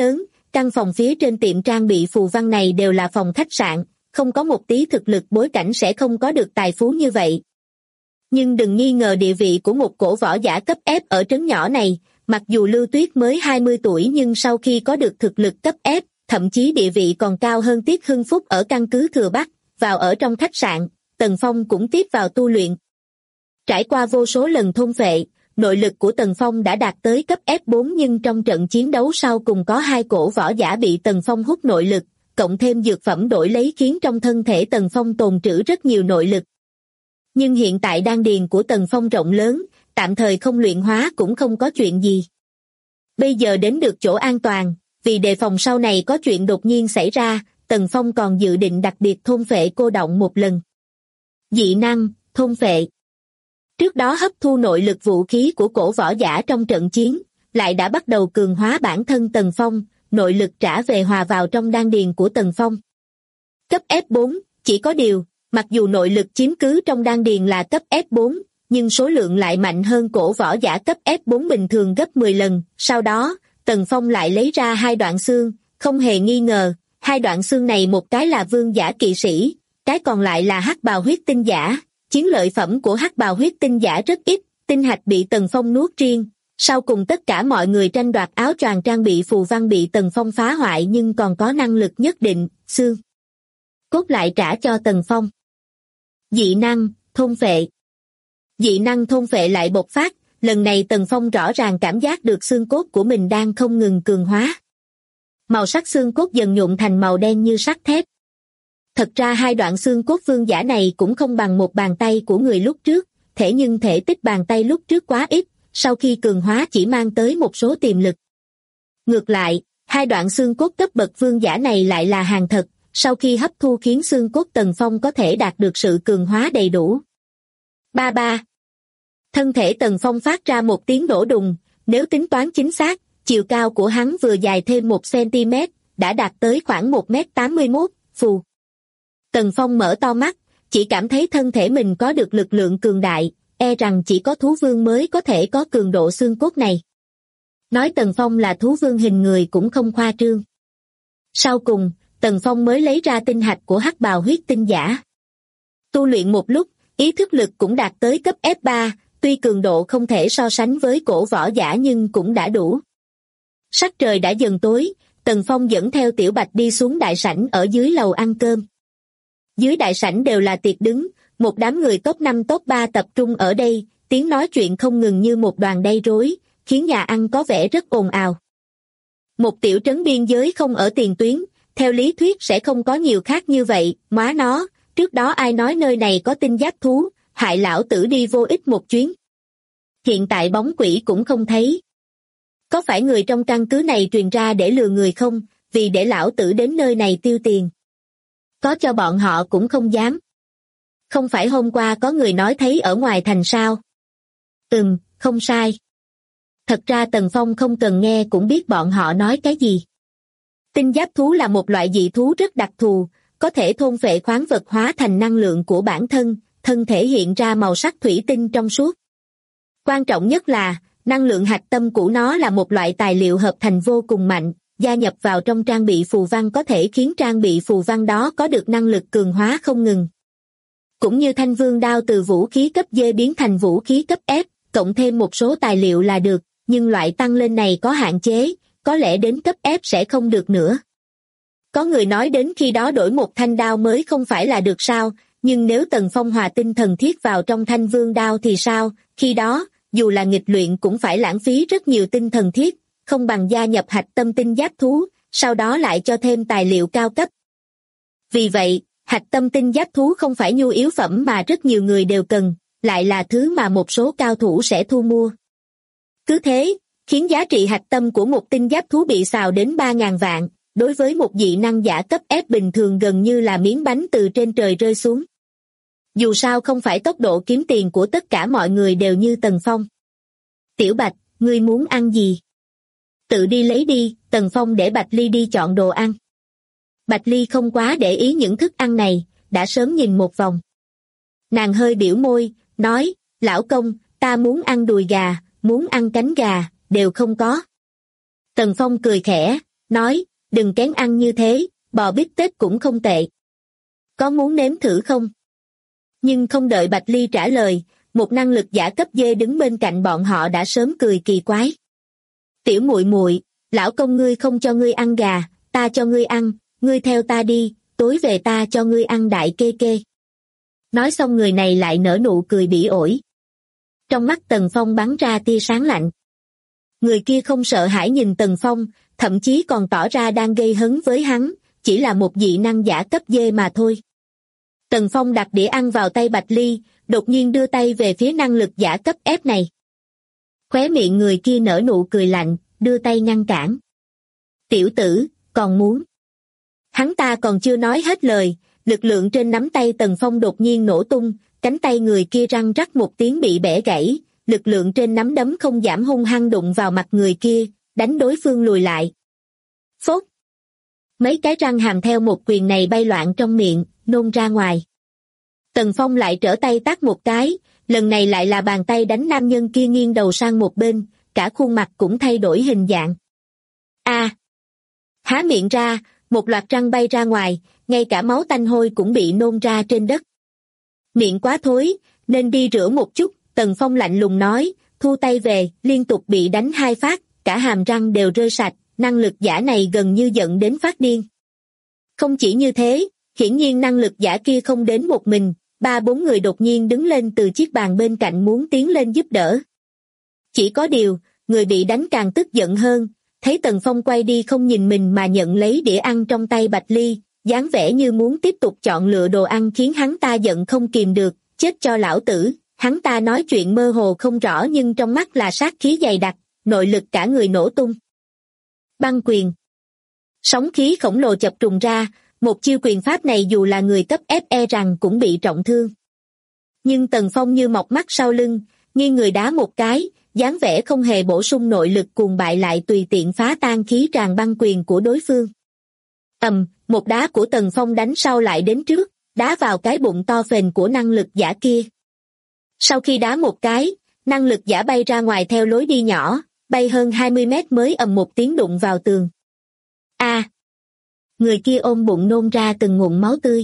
căn phòng phía trên tiệm trang bị phù văn này đều là phòng khách sạn, không có một tí thực lực bối cảnh sẽ không có được tài phú như vậy. Nhưng đừng nghi ngờ địa vị của một cổ võ giả cấp F ở trấn nhỏ này, mặc dù Lưu Tuyết mới 20 tuổi nhưng sau khi có được thực lực cấp F, thậm chí địa vị còn cao hơn Tiết Hưng Phúc ở căn cứ Thừa Bắc, vào ở trong khách sạn, Tần Phong cũng tiếp vào tu luyện. Trải qua vô số lần thôn phệ, nội lực của Tần Phong đã đạt tới cấp F4 nhưng trong trận chiến đấu sau cùng có 2 cổ võ giả bị Tần Phong hút nội lực, cộng thêm dược phẩm đổi lấy khiến trong thân thể Tần Phong tồn trữ rất nhiều nội lực. Nhưng hiện tại đan điền của Tần Phong rộng lớn, tạm thời không luyện hóa cũng không có chuyện gì. Bây giờ đến được chỗ an toàn, vì đề phòng sau này có chuyện đột nhiên xảy ra, Tần Phong còn dự định đặc biệt thôn phệ cô động một lần. Dị năng, thôn phệ. Trước đó hấp thu nội lực vũ khí của cổ võ giả trong trận chiến, lại đã bắt đầu cường hóa bản thân Tần Phong, nội lực trả về hòa vào trong đan điền của Tần Phong. Cấp F4, chỉ có điều, mặc dù nội lực chiếm cứ trong đan điền là cấp F4, nhưng số lượng lại mạnh hơn cổ võ giả cấp F4 bình thường gấp 10 lần. Sau đó, Tần Phong lại lấy ra 2 đoạn xương, không hề nghi ngờ, 2 đoạn xương này một cái là vương giả kỵ sĩ, cái còn lại là hắc bào huyết tinh giả. Chiến lợi phẩm của hắc bào huyết tinh giả rất ít, tinh hạch bị Tần Phong nuốt riêng. Sau cùng tất cả mọi người tranh đoạt áo choàng trang bị phù văn bị Tần Phong phá hoại nhưng còn có năng lực nhất định, xương cốt lại trả cho Tần Phong. Dị năng, thôn phệ. Dị năng thôn phệ lại bộc phát, lần này Tần Phong rõ ràng cảm giác được xương cốt của mình đang không ngừng cường hóa. Màu sắc xương cốt dần nhuộm thành màu đen như sắt thép. Thật ra 2 đoạn xương cốt vương giả này cũng không bằng một bàn tay của người lúc trước, thế nhưng thể tích bàn tay lúc trước quá ít, sau khi cường hóa chỉ mang tới một số tiềm lực. Ngược lại, 2 đoạn xương cốt cấp bậc vương giả này lại là hàng thật, sau khi hấp thu khiến xương cốt Tần Phong có thể đạt được sự cường hóa đầy đủ. Ba ba. Thân thể Tần Phong phát ra một tiếng nổ đùng, nếu tính toán chính xác, chiều cao của hắn vừa dài thêm 1 cm, đã đạt tới khoảng 1m81, phù. Tần Phong mở to mắt, chỉ cảm thấy thân thể mình có được lực lượng cường đại, e rằng chỉ có thú vương mới có thể có cường độ xương cốt này. Nói Tần Phong là thú vương hình người cũng không khoa trương. Sau cùng, Tần Phong mới lấy ra tinh hạch của hắc bào huyết tinh giả. Tu luyện một lúc, ý thức lực cũng đạt tới cấp F3, tuy cường độ không thể so sánh với cổ võ giả nhưng cũng đã đủ. Sắc trời đã dần tối, Tần Phong dẫn theo Tiểu Bạch đi xuống đại sảnh ở dưới lầu ăn cơm. Dưới đại sảnh đều là tiệc đứng, một đám người top 5 top 3 tập trung ở đây, tiếng nói chuyện không ngừng như một đoàn đay rối, khiến nhà ăn có vẻ rất ồn ào. Một tiểu trấn biên giới không ở tiền tuyến, theo lý thuyết sẽ không có nhiều khác như vậy, má nó, trước đó ai nói nơi này có tinh giáp thú, hại lão tử đi vô ích một chuyến. Hiện tại bóng quỷ cũng không thấy. Có phải người trong căn cứ này truyền ra để lừa người không, vì để lão tử đến nơi này tiêu tiền. Có cho bọn họ cũng không dám. Không phải hôm qua có người nói thấy ở ngoài thành sao? Không sai. Thật ra Tần Phong không cần nghe cũng biết bọn họ nói cái gì. Tinh giáp thú là một loại dị thú rất đặc thù, có thể thôn phệ khoáng vật hóa thành năng lượng của bản thân, thân thể hiện ra màu sắc thủy tinh trong suốt. Quan trọng nhất là, năng lượng hạch tâm của nó là một loại tài liệu hợp thành vô cùng mạnh, gia nhập vào trong trang bị phù văn có thể khiến trang bị phù văn đó có được năng lực cường hóa không ngừng. Cũng như thanh vương đao từ vũ khí cấp D biến thành vũ khí cấp F, cộng thêm một số tài liệu là được, nhưng loại tăng lên này có hạn chế, có lẽ đến cấp F sẽ không được nữa. Có người nói đến khi đó đổi một thanh đao mới không phải là được sao, nhưng nếu Tần Phong hòa tinh thần thiết vào trong thanh vương đao thì sao, khi đó, dù là nghịch luyện cũng phải lãng phí rất nhiều tinh thần thiết, không bằng gia nhập hạch tâm tinh giáp thú, sau đó lại cho thêm tài liệu cao cấp. Vì vậy, hạch tâm tinh giáp thú không phải nhu yếu phẩm mà rất nhiều người đều cần, lại là thứ mà một số cao thủ sẽ thu mua. Cứ thế, khiến giá trị hạch tâm của một tinh giáp thú bị xào đến 3.000 vạn, đối với một dị năng giả cấp F bình thường gần như là miếng bánh từ trên trời rơi xuống. Dù sao không phải tốc độ kiếm tiền của tất cả mọi người đều như Tần Phong. Tiểu Bạch, ngươi muốn ăn gì? Tự đi lấy đi, Tần Phong để Bạch Ly đi chọn đồ ăn. Bạch Ly không quá để ý những thức ăn này, đã sớm nhìn một vòng. Nàng hơi biểu môi, nói, lão công, ta muốn ăn đùi gà, muốn ăn cánh gà, đều không có. Tần Phong cười khẽ, nói, đừng kén ăn như thế, bò bít tết cũng không tệ. Có muốn nếm thử không? Nhưng không đợi Bạch Ly trả lời, một năng lực giả cấp D đứng bên cạnh bọn họ đã sớm cười kỳ quái. Tiểu muội muội, lão công ngươi không cho ngươi ăn gà, ta cho ngươi ăn, ngươi theo ta đi, tối về ta cho ngươi ăn đại kê kê. Nói xong người này lại nở nụ cười bỉ ổi. Trong mắt Tần Phong bắn ra tia sáng lạnh. Người kia không sợ hãi nhìn Tần Phong, thậm chí còn tỏ ra đang gây hấn với hắn, chỉ là một dị năng giả cấp D mà thôi. Tần Phong đặt đĩa ăn vào tay Bạch Ly, đột nhiên đưa tay về phía năng lực giả cấp F này. Khóe miệng người kia nở nụ cười lạnh, đưa tay ngăn cản. Tiểu tử, còn muốn. Hắn ta còn chưa nói hết lời, lực lượng trên nắm tay Tần Phong đột nhiên nổ tung, cánh tay người kia răng rắc một tiếng bị bẻ gãy, lực lượng trên nắm đấm không giảm hung hăng đụng vào mặt người kia, đánh đối phương lùi lại. Phốt! Mấy cái răng hàm theo một quyền này bay loạn trong miệng, nôn ra ngoài. Tần Phong lại trở tay tát một cái, lần này lại là bàn tay đánh nam nhân kia nghiêng đầu sang một bên, cả khuôn mặt cũng thay đổi hình dạng. A! Há miệng ra, một loạt răng bay ra ngoài, ngay cả máu tanh hôi cũng bị nôn ra trên đất. Miệng quá thối, nên đi rửa một chút, Tần Phong lạnh lùng nói, thu tay về, liên tục bị đánh 2 phát, cả hàm răng đều rơi sạch, năng lực giả này gần như giận đến phát điên. Không chỉ như thế, hiển nhiên năng lực giả kia không đến một mình, 3-4 người đột nhiên đứng lên từ chiếc bàn bên cạnh muốn tiến lên giúp đỡ. Chỉ có điều, người bị đánh càng tức giận hơn, thấy Tần Phong quay đi không nhìn mình mà nhận lấy đĩa ăn trong tay Bạch Ly, dáng vẻ như muốn tiếp tục chọn lựa đồ ăn khiến hắn ta giận không kìm được, chết cho lão tử. Hắn ta nói chuyện mơ hồ không rõ nhưng trong mắt là sát khí dày đặc, nội lực cả người nổ tung. Băng quyền. Sóng khí khổng lồ chập trùng ra, một chiêu quyền pháp này dù là người cấp F e rằng cũng bị trọng thương. Nhưng Tần Phong như mọc mắt sau lưng, nghiêng người đá một cái, dáng vẻ không hề bổ sung nội lực cuồng bại lại tùy tiện phá tan khí tràn băng quyền của đối phương. Một đá của Tần Phong đánh sau lại đến trước, đá vào cái bụng to phền của năng lực giả kia. Sau khi đá một cái, năng lực giả bay ra ngoài theo lối đi nhỏ, bay hơn 20 mét mới ầm một tiếng đụng vào tường. A! Người kia ôm bụng nôn ra từng ngụm máu tươi.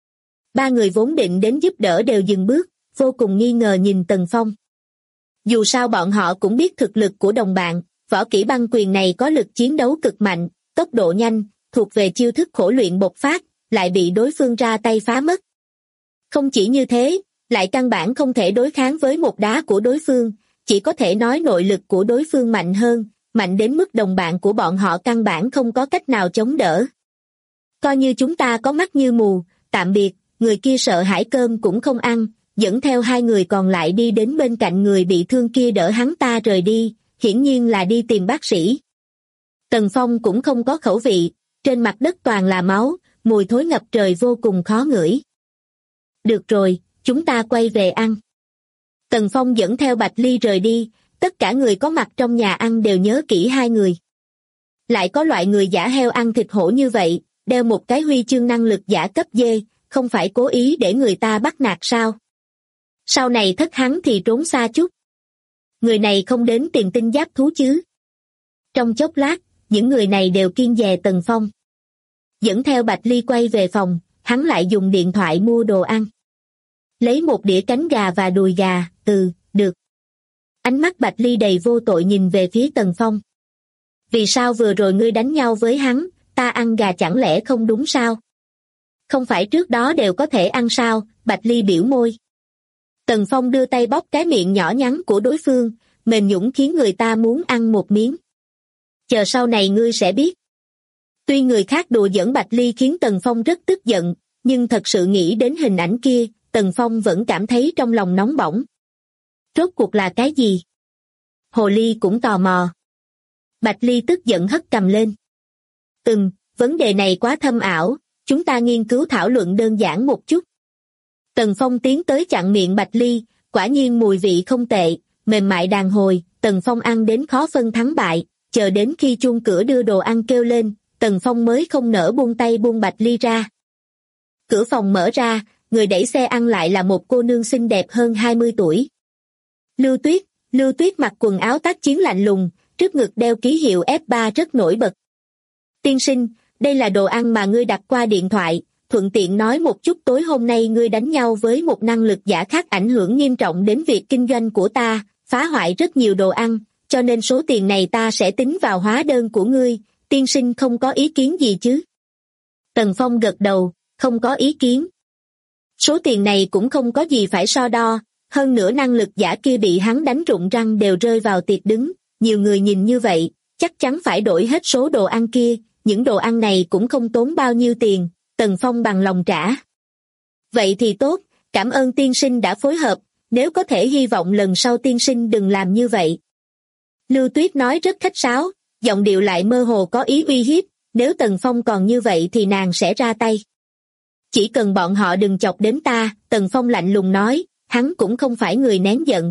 3 người vốn định đến giúp đỡ đều dừng bước, vô cùng nghi ngờ nhìn Tần Phong. Dù sao bọn họ cũng biết thực lực của đồng bạn, võ kỹ băng quyền này có lực chiến đấu cực mạnh, tốc độ nhanh, thuộc về chiêu thức khổ luyện bộc phát, lại bị đối phương ra tay phá mất. Không chỉ như thế, lại căn bản không thể đối kháng với một đá của đối phương, chỉ có thể nói nội lực của đối phương mạnh hơn, mạnh đến mức đồng bạn của bọn họ căn bản không có cách nào chống đỡ. Coi như chúng ta có mắt như mù, tạm biệt, người kia sợ hãi cơm cũng không ăn, dẫn theo 2 người còn lại đi đến bên cạnh người bị thương kia đỡ hắn ta rời đi, hiển nhiên là đi tìm bác sĩ. Tần Phong cũng không có khẩu vị, trên mặt đất toàn là máu, mùi thối ngập trời vô cùng khó ngửi. Được rồi, chúng ta quay về ăn. Tần Phong dẫn theo Bạch Ly rời đi, tất cả người có mặt trong nhà ăn đều nhớ kỹ 2 người. Lại có loại người giả heo ăn thịt hổ như vậy, đeo một cái huy chương năng lực giả cấp D, không phải cố ý để người ta bắt nạt sao? Sau này thất hắn thì trốn xa chút. Người này không đến tìm tinh giáp thú chứ? Trong chốc lát, những người này đều kiêng dè Tần Phong. Dẫn theo Bạch Ly quay về phòng, hắn lại dùng điện thoại mua đồ ăn. Lấy một đĩa cánh gà và đùi gà, được. Ánh mắt Bạch Ly đầy vô tội nhìn về phía Tần Phong. Vì sao vừa rồi ngươi đánh nhau với hắn, ta ăn gà chẳng lẽ không đúng sao? Không phải trước đó đều có thể ăn sao? Bạch Ly biểu môi. Tần Phong đưa tay bóp cái miệng nhỏ nhắn của đối phương, mềm nhũn khiến người ta muốn ăn một miếng. Chờ sau này ngươi sẽ biết. Tuy người khác đùa giỡn Bạch Ly khiến Tần Phong rất tức giận, nhưng thật sự nghĩ đến hình ảnh kia, Tần Phong vẫn cảm thấy trong lòng nóng bỏng. Rốt cuộc là cái gì? Hồ Ly cũng tò mò. Bạch Ly tức giận hất cầm lên. Vấn đề này quá thâm ảo, chúng ta nghiên cứu thảo luận đơn giản một chút. Tần Phong tiến tới chặn miệng Bạch Ly, quả nhiên mùi vị không tệ, mềm mại đàn hồi, Tần Phong ăn đến khó phân thắng bại, chờ đến khi chuông cửa đưa đồ ăn kêu lên, Tần Phong mới không nỡ buông tay buông Bạch Ly ra. Cửa phòng mở ra, người đẩy xe ăn lại là một cô nương xinh đẹp hơn 20 tuổi. Lưu Tuyết mặc quần áo tác chiến lạnh lùng, trước ngực đeo ký hiệu F3 rất nổi bật. Tiên sinh, đây là đồ ăn mà ngươi đặt qua điện thoại, thuận tiện nói một chút tối hôm nay ngươi đánh nhau với một năng lực giả khác ảnh hưởng nghiêm trọng đến việc kinh doanh của ta, phá hoại rất nhiều đồ ăn, cho nên số tiền này ta sẽ tính vào hóa đơn của ngươi, tiên sinh không có ý kiến gì chứ? Tần Phong gật đầu, không có ý kiến. Số tiền này cũng không có gì phải so đo, hơn nữa năng lực giả kia bị hắn đánh rụng răng đều rơi vào tiệc đứng, nhiều người nhìn như vậy, chắc chắn phải đổi hết số đồ ăn kia, những đồ ăn này cũng không tốn bao nhiêu tiền, Tần Phong bằng lòng trả. Vậy thì tốt, cảm ơn tiên sinh đã phối hợp, nếu có thể hy vọng lần sau tiên sinh đừng làm như vậy. Lưu Tuyết nói rất khách sáo, giọng điệu lại mơ hồ có ý uy hiếp, nếu Tần Phong còn như vậy thì nàng sẽ ra tay. Chỉ cần bọn họ đừng chọc đến ta, Tần Phong lạnh lùng nói, hắn cũng không phải người nén giận.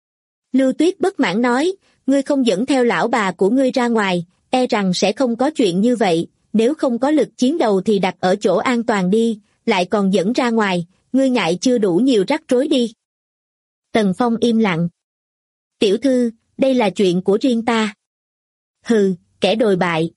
Lưu Tuyết bất mãn nói, ngươi không dẫn theo lão bà của ngươi ra ngoài, e rằng sẽ không có chuyện như vậy, nếu không có lực chiến đầu thì đặt ở chỗ an toàn đi, lại còn dẫn ra ngoài, ngươi ngại chưa đủ nhiều rắc rối đi. Tần Phong im lặng. Tiểu thư, đây là chuyện của riêng ta. Hừ, kẻ đồi bại.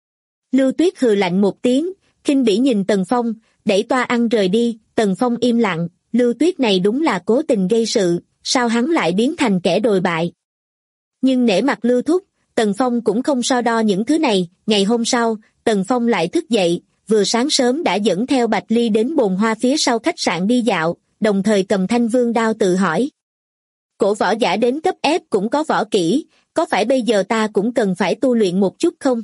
Lưu Tuyết hừ lạnh một tiếng, khinh bỉ nhìn Tần Phong, đẩy toa ăn rời đi, Tần Phong im lặng, Lưu Tuyết này đúng là cố tình gây sự, sao hắn lại biến thành kẻ đồi bại. Nhưng nể mặt Lưu Thúc, Tần Phong cũng không so đo những thứ này, ngày hôm sau, Tần Phong lại thức dậy, vừa sáng sớm đã dẫn theo Bạch Ly đến bồn hoa phía sau khách sạn đi dạo, đồng thời cầm thanh vương đao tự hỏi. Cổ võ giả đến cấp ép cũng có võ kỹ, có phải bây giờ ta cũng cần phải tu luyện một chút không?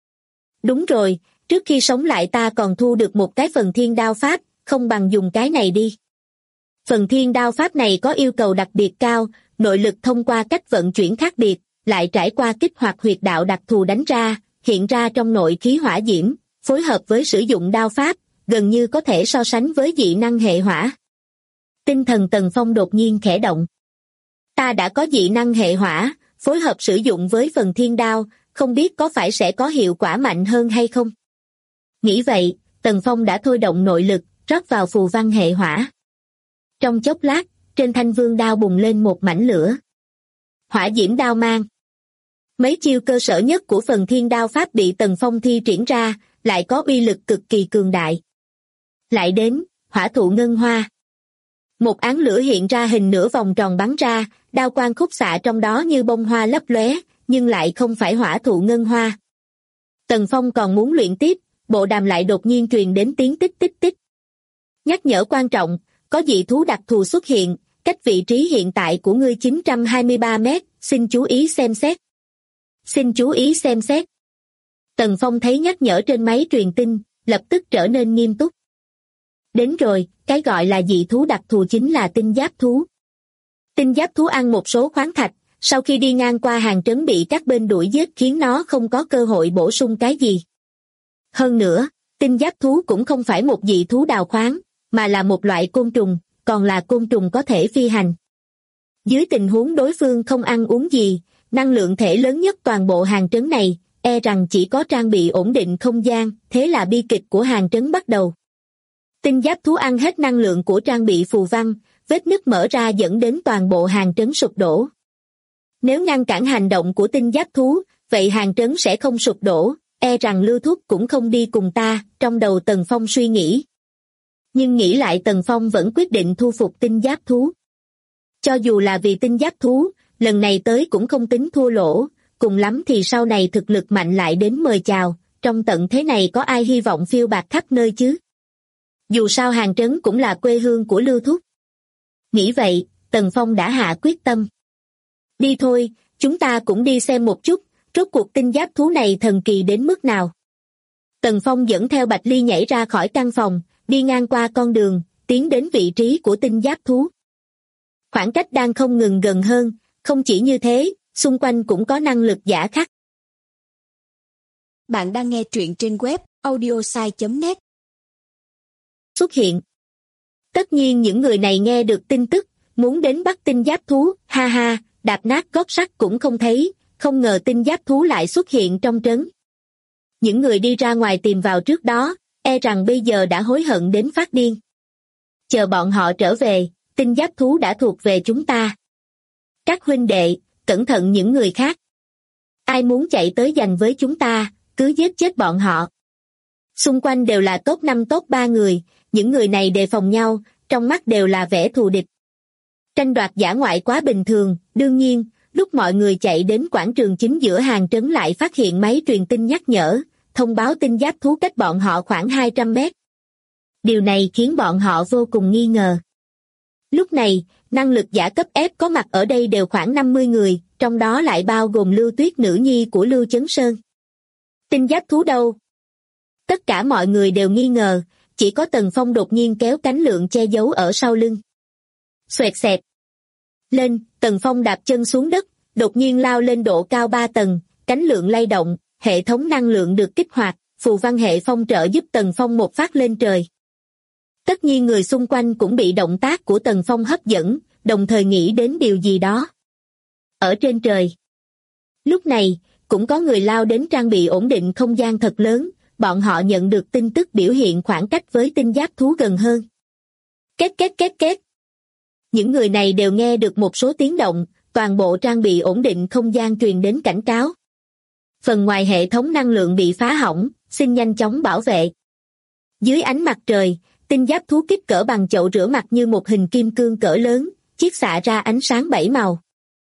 Đúng rồi, trước khi sống lại ta còn thu được một cái phần thiên đao pháp, không bằng dùng cái này đi. Phần thiên đao pháp này có yêu cầu đặc biệt cao, nội lực thông qua cách vận chuyển khác biệt, lại trải qua kích hoạt huyệt đạo đặc thù đánh ra, hiện ra trong nội khí hỏa diễm, phối hợp với sử dụng đao pháp, gần như có thể so sánh với dị năng hệ hỏa. Tinh thần Tần Phong đột nhiên khẽ động. Ta đã có dị năng hệ hỏa, phối hợp sử dụng với phần thiên đao, không biết có phải sẽ có hiệu quả mạnh hơn hay không? Nghĩ vậy, Tần Phong đã thôi động nội lực, rót vào phù văn hệ hỏa. Trong chốc lát, trên thanh vương đao bùng lên một mảnh lửa. Hỏa diễm đao mang. Mấy chiêu cơ sở nhất của phần thiên đao pháp bị Tần Phong thi triển ra, lại có uy lực cực kỳ cường đại. Lại đến, hỏa thụ ngân hoa. Một áng lửa hiện ra hình nửa vòng tròn bắn ra, đao quang khúc xạ trong đó như bông hoa lấp lóe, nhưng lại không phải hỏa thụ ngân hoa. Tần Phong còn muốn luyện tiếp, bộ đàm lại đột nhiên truyền đến tiếng tích tích tích. Nhắc nhở quan trọng, có dị thú đặc thù xuất hiện, cách vị trí hiện tại của ngươi 923 mét, xin chú ý xem xét. Xin chú ý xem xét. Tần Phong thấy nhắc nhở trên máy truyền tin, lập tức trở nên nghiêm túc. Đến rồi, cái gọi là dị thú đặc thù chính là tinh giáp thú. Tinh giáp thú ăn một số khoáng thạch, sau khi đi ngang qua hàng trấn bị các bên đuổi giết khiến nó không có cơ hội bổ sung cái gì. Hơn nữa, tinh giáp thú cũng không phải một dị thú đào khoáng, mà là một loại côn trùng, còn là côn trùng có thể phi hành. Dưới tình huống đối phương không ăn uống gì, năng lượng thể lớn nhất toàn bộ hàng trấn này, e rằng chỉ có trang bị ổn định không gian, thế là bi kịch của hàng trấn bắt đầu. Tinh giáp thú ăn hết năng lượng của trang bị phù văn, vết nứt mở ra dẫn đến toàn bộ hàng trấn sụp đổ. Nếu ngăn cản hành động của tinh giáp thú, vậy hàng trấn sẽ không sụp đổ, e rằng Lưu Thúc cũng không đi cùng ta, trong đầu Tần Phong suy nghĩ. Nhưng nghĩ lại Tần Phong vẫn quyết định thu phục tinh giáp thú. Cho dù là vì tinh giáp thú, lần này tới cũng không tính thua lỗ, cùng lắm thì sau này thực lực mạnh lại đến mời chào, trong tận thế này có ai hy vọng phiêu bạt khắp nơi chứ? Dù sao hàng trấn cũng là quê hương của Lưu Thúc. Nghĩ vậy, Tần Phong đã hạ quyết tâm. Đi thôi, chúng ta cũng đi xem một chút, rốt cuộc tinh giáp thú này thần kỳ đến mức nào. Tần Phong dẫn theo Bạch Ly nhảy ra khỏi căn phòng, đi ngang qua con đường, tiến đến vị trí của tinh giáp thú. Khoảng cách đang không ngừng gần hơn, không chỉ như thế, xung quanh cũng có năng lực giả khác. Bạn đang nghe truyện trên web audiosai.net. Xuất hiện. Tất nhiên những người này nghe được tin tức, muốn đến bắt tinh giáp thú, ha ha, đạp nát gót sắt cũng không thấy, không ngờ tinh giáp thú lại xuất hiện trong trấn. Những người đi ra ngoài tìm vào trước đó, e rằng bây giờ đã hối hận đến phát điên. Chờ bọn họ trở về, tinh giáp thú đã thuộc về chúng ta. Các huynh đệ, cẩn thận những người khác. Ai muốn chạy tới giành với chúng ta, cứ giết chết bọn họ. Xung quanh đều là top 5 top 3 người, những người này đề phòng nhau, trong mắt đều là vẻ thù địch. Tranh đoạt dã ngoại quá bình thường, đương nhiên, lúc mọi người chạy đến quảng trường chính giữa hàng trấn lại phát hiện máy truyền tin nhắc nhở, thông báo tinh giáp thú cách bọn họ khoảng 200 mét. Điều này khiến bọn họ vô cùng nghi ngờ. Lúc này, năng lực giả cấp F có mặt ở đây đều khoảng 50 người, trong đó lại bao gồm Lưu Tuyết nữ nhi của Lưu Chấn Sơn. Tinh giáp thú đâu? Tất cả mọi người đều nghi ngờ, chỉ có Tần Phong đột nhiên kéo cánh lượng che giấu ở sau lưng. Xoẹt xẹt. Lên, Tần Phong đạp chân xuống đất, đột nhiên lao lên độ cao 3 tầng, cánh lượng lay động, hệ thống năng lượng được kích hoạt, phù văn hệ phong trợ giúp Tần Phong một phát lên trời. Tất nhiên người xung quanh cũng bị động tác của Tần Phong hấp dẫn, đồng thời nghĩ đến điều gì đó. Ở trên trời. Lúc này, cũng có người lao đến trang bị ổn định không gian thật lớn, bọn họ nhận được tin tức biểu hiện khoảng cách với tinh giáp thú gần hơn. Két két két két. Những người này đều nghe được một số tiếng động, toàn bộ trang bị ổn định không gian truyền đến cảnh cáo. Phần ngoài hệ thống năng lượng bị phá hỏng, xin nhanh chóng bảo vệ. Dưới ánh mặt trời, tinh giáp thú kích cỡ bằng chậu rửa mặt như một hình kim cương cỡ lớn, chiết xạ ra ánh sáng 7 màu.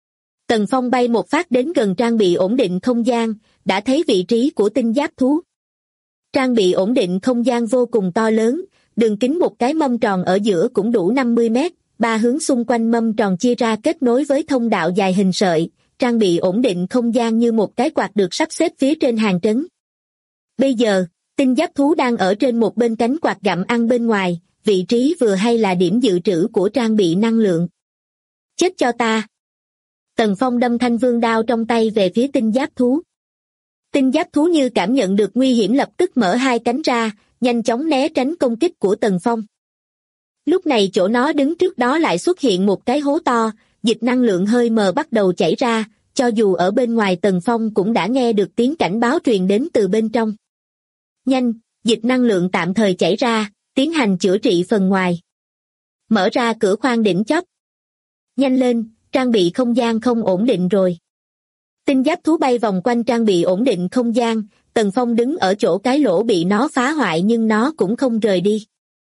Tần Phong bay một phát đến gần trang bị ổn định không gian, đã thấy vị trí của tinh giáp thú. Trang bị ổn định không gian vô cùng to lớn, đường kính một cái mâm tròn ở giữa cũng đủ 50 mét, 3 hướng xung quanh mâm tròn chia ra kết nối với thông đạo dài hình sợi, trang bị ổn định không gian như một cái quạt được sắp xếp phía trên hàng trấn. Bây giờ, tinh giáp thú đang ở trên một bên cánh quạt gặm ăn bên ngoài, vị trí vừa hay là điểm dự trữ của trang bị năng lượng. Chết cho ta! Tần Phong đâm thanh vương đao trong tay về phía tinh giáp thú. Tinh giáp thú như cảm nhận được nguy hiểm lập tức mở hai cánh ra, nhanh chóng né tránh công kích của Tần Phong. Lúc này chỗ nó đứng trước đó lại xuất hiện một cái hố to, dịch năng lượng hơi mờ bắt đầu chảy ra, cho dù ở bên ngoài Tần Phong cũng đã nghe được tiếng cảnh báo truyền đến từ bên trong. Nhanh, dịch năng lượng tạm thời chảy ra, tiến hành chữa trị phần ngoài. Mở ra cửa khoang đỉnh chóp. Nhanh lên, trang bị không gian không ổn định rồi. Tinh giáp thú bay vòng quanh trang bị ổn định không gian, Tần Phong đứng ở chỗ cái lỗ bị nó phá hoại nhưng nó cũng không rời đi.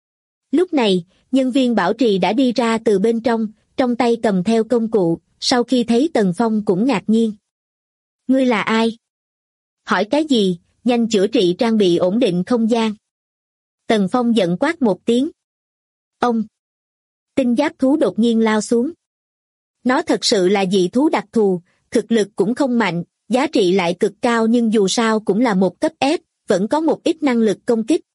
Lúc này, nhân viên bảo trì đã đi ra từ bên trong tay cầm theo công cụ, sau khi thấy Tần Phong cũng ngạc nhiên. Ngươi là ai? Hỏi cái gì, nhanh chữa trị trang bị ổn định không gian. Tần Phong giận quát một tiếng. Ông! Tinh giáp thú đột nhiên lao xuống. Nó thật sự là dị thú đặc thù, thực lực cũng không mạnh, giá trị lại cực cao nhưng dù sao cũng là một cấp F, vẫn có một ít năng lực công kích.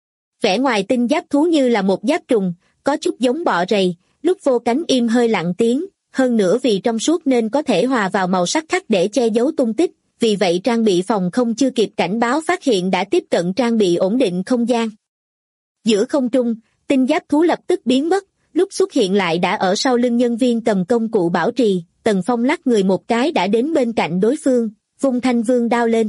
Vẻ ngoài tinh giáp thú như là một giáp trùng, có chút giống bọ rầy, lúc vô cánh im hơi lặng tiếng, hơn nữa vì trong suốt nên có thể hòa vào màu sắc khác để che giấu tung tích, vì vậy trang bị phòng không chưa kịp cảnh báo phát hiện đã tiếp cận trang bị ổn định không gian. Giữa không trung, tinh giáp thú lập tức biến mất, lúc xuất hiện lại đã ở sau lưng nhân viên cầm công cụ bảo trì, Tần Phong lắc người một cái đã đến bên cạnh đối phương, vung thanh vương đao lên.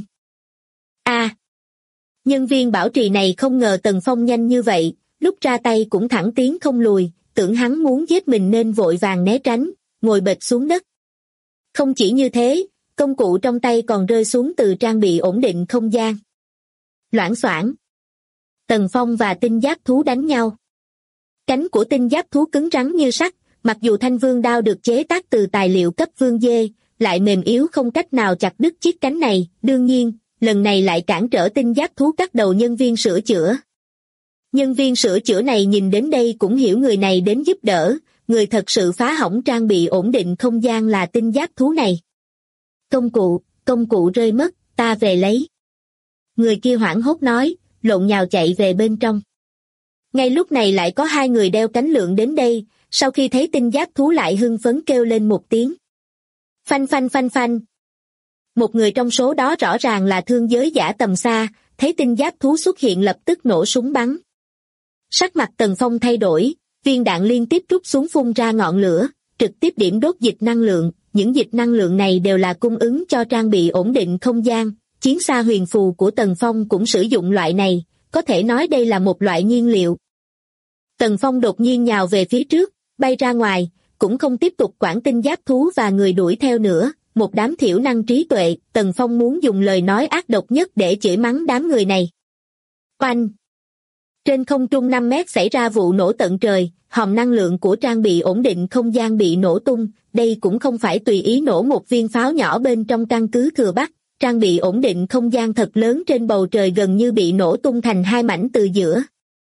Nhân viên bảo trì này không ngờ Tần Phong nhanh như vậy, lúc ra tay cũng thẳng tiến không lùi, tưởng hắn muốn giết mình nên vội vàng né tránh, ngồi bệt xuống đất. Không chỉ như thế, công cụ trong tay còn rơi xuống từ trang bị ổn định không gian. Loảng xoảng. Tần Phong và tinh giáp thú đánh nhau. Cánh của tinh giáp thú cứng rắn như sắt, mặc dù thanh vương đao được chế tác từ tài liệu cấp vương dê, lại mềm yếu không cách nào chặt đứt chiếc cánh này, đương nhiên, lần này lại cản trở tinh giáp thú cắt đầu nhân viên sửa chữa. Nhân viên sửa chữa này nhìn đến đây cũng hiểu người này đến giúp đỡ, người thật sự phá hỏng trang bị ổn định không gian là tinh giáp thú này. Công cụ rơi mất, ta về lấy. Người kia hoảng hốt nói, lộn nhào chạy về bên trong. Ngay lúc này lại có hai người đeo cánh lượng đến đây, sau khi thấy tinh giáp thú lại hưng phấn kêu lên một tiếng. Phanh phanh phanh phanh. Một người trong số đó rõ ràng là thương giới giả tầm xa, thấy tinh giáp thú xuất hiện lập tức nổ súng bắn. Sắc mặt Tần Phong thay đổi, viên đạn liên tiếp trút xuống phun ra ngọn lửa, trực tiếp điểm đốt dịch năng lượng, những dịch năng lượng này đều là cung ứng cho trang bị ổn định không gian, chiến xa huyền phù của Tần Phong cũng sử dụng loại này, có thể nói đây là một loại nhiên liệu. Tần Phong đột nhiên nhào về phía trước, bay ra ngoài, cũng không tiếp tục quản tinh giáp thú và người đuổi theo nữa, một đám thiểu năng trí tuệ. Tần Phong muốn dùng lời nói ác độc nhất để chửi mắng đám người này. Oanh! Trên không trung 5 mét xảy ra vụ nổ tận trời, hòm năng lượng của trang bị ổn định không gian bị nổ tung. Đây cũng không phải tùy ý nổ một viên pháo nhỏ bên trong căn cứ Thừa Bắc. Trang bị ổn định không gian thật lớn trên bầu trời gần như bị nổ tung thành hai mảnh từ giữa.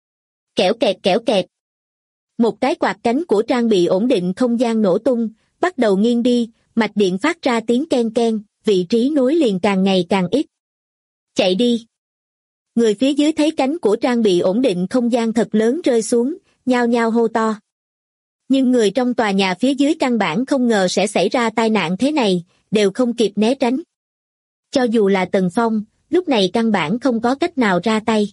Kẽo kẹt kẽo kẹt. Một cái quạt cánh của trang bị ổn định không gian nổ tung, bắt đầu nghiêng đi, mạch điện phát ra tiếng ken ken, vị trí nối liền càng ngày càng ít. Chạy đi. Người phía dưới thấy cánh của trang bị ổn định không gian thật lớn rơi xuống, nhao nhao hô to. Nhưng người trong tòa nhà phía dưới căn bản không ngờ sẽ xảy ra tai nạn thế này, đều không kịp né tránh. Cho dù là Tần Phong, lúc này căn bản không có cách nào ra tay.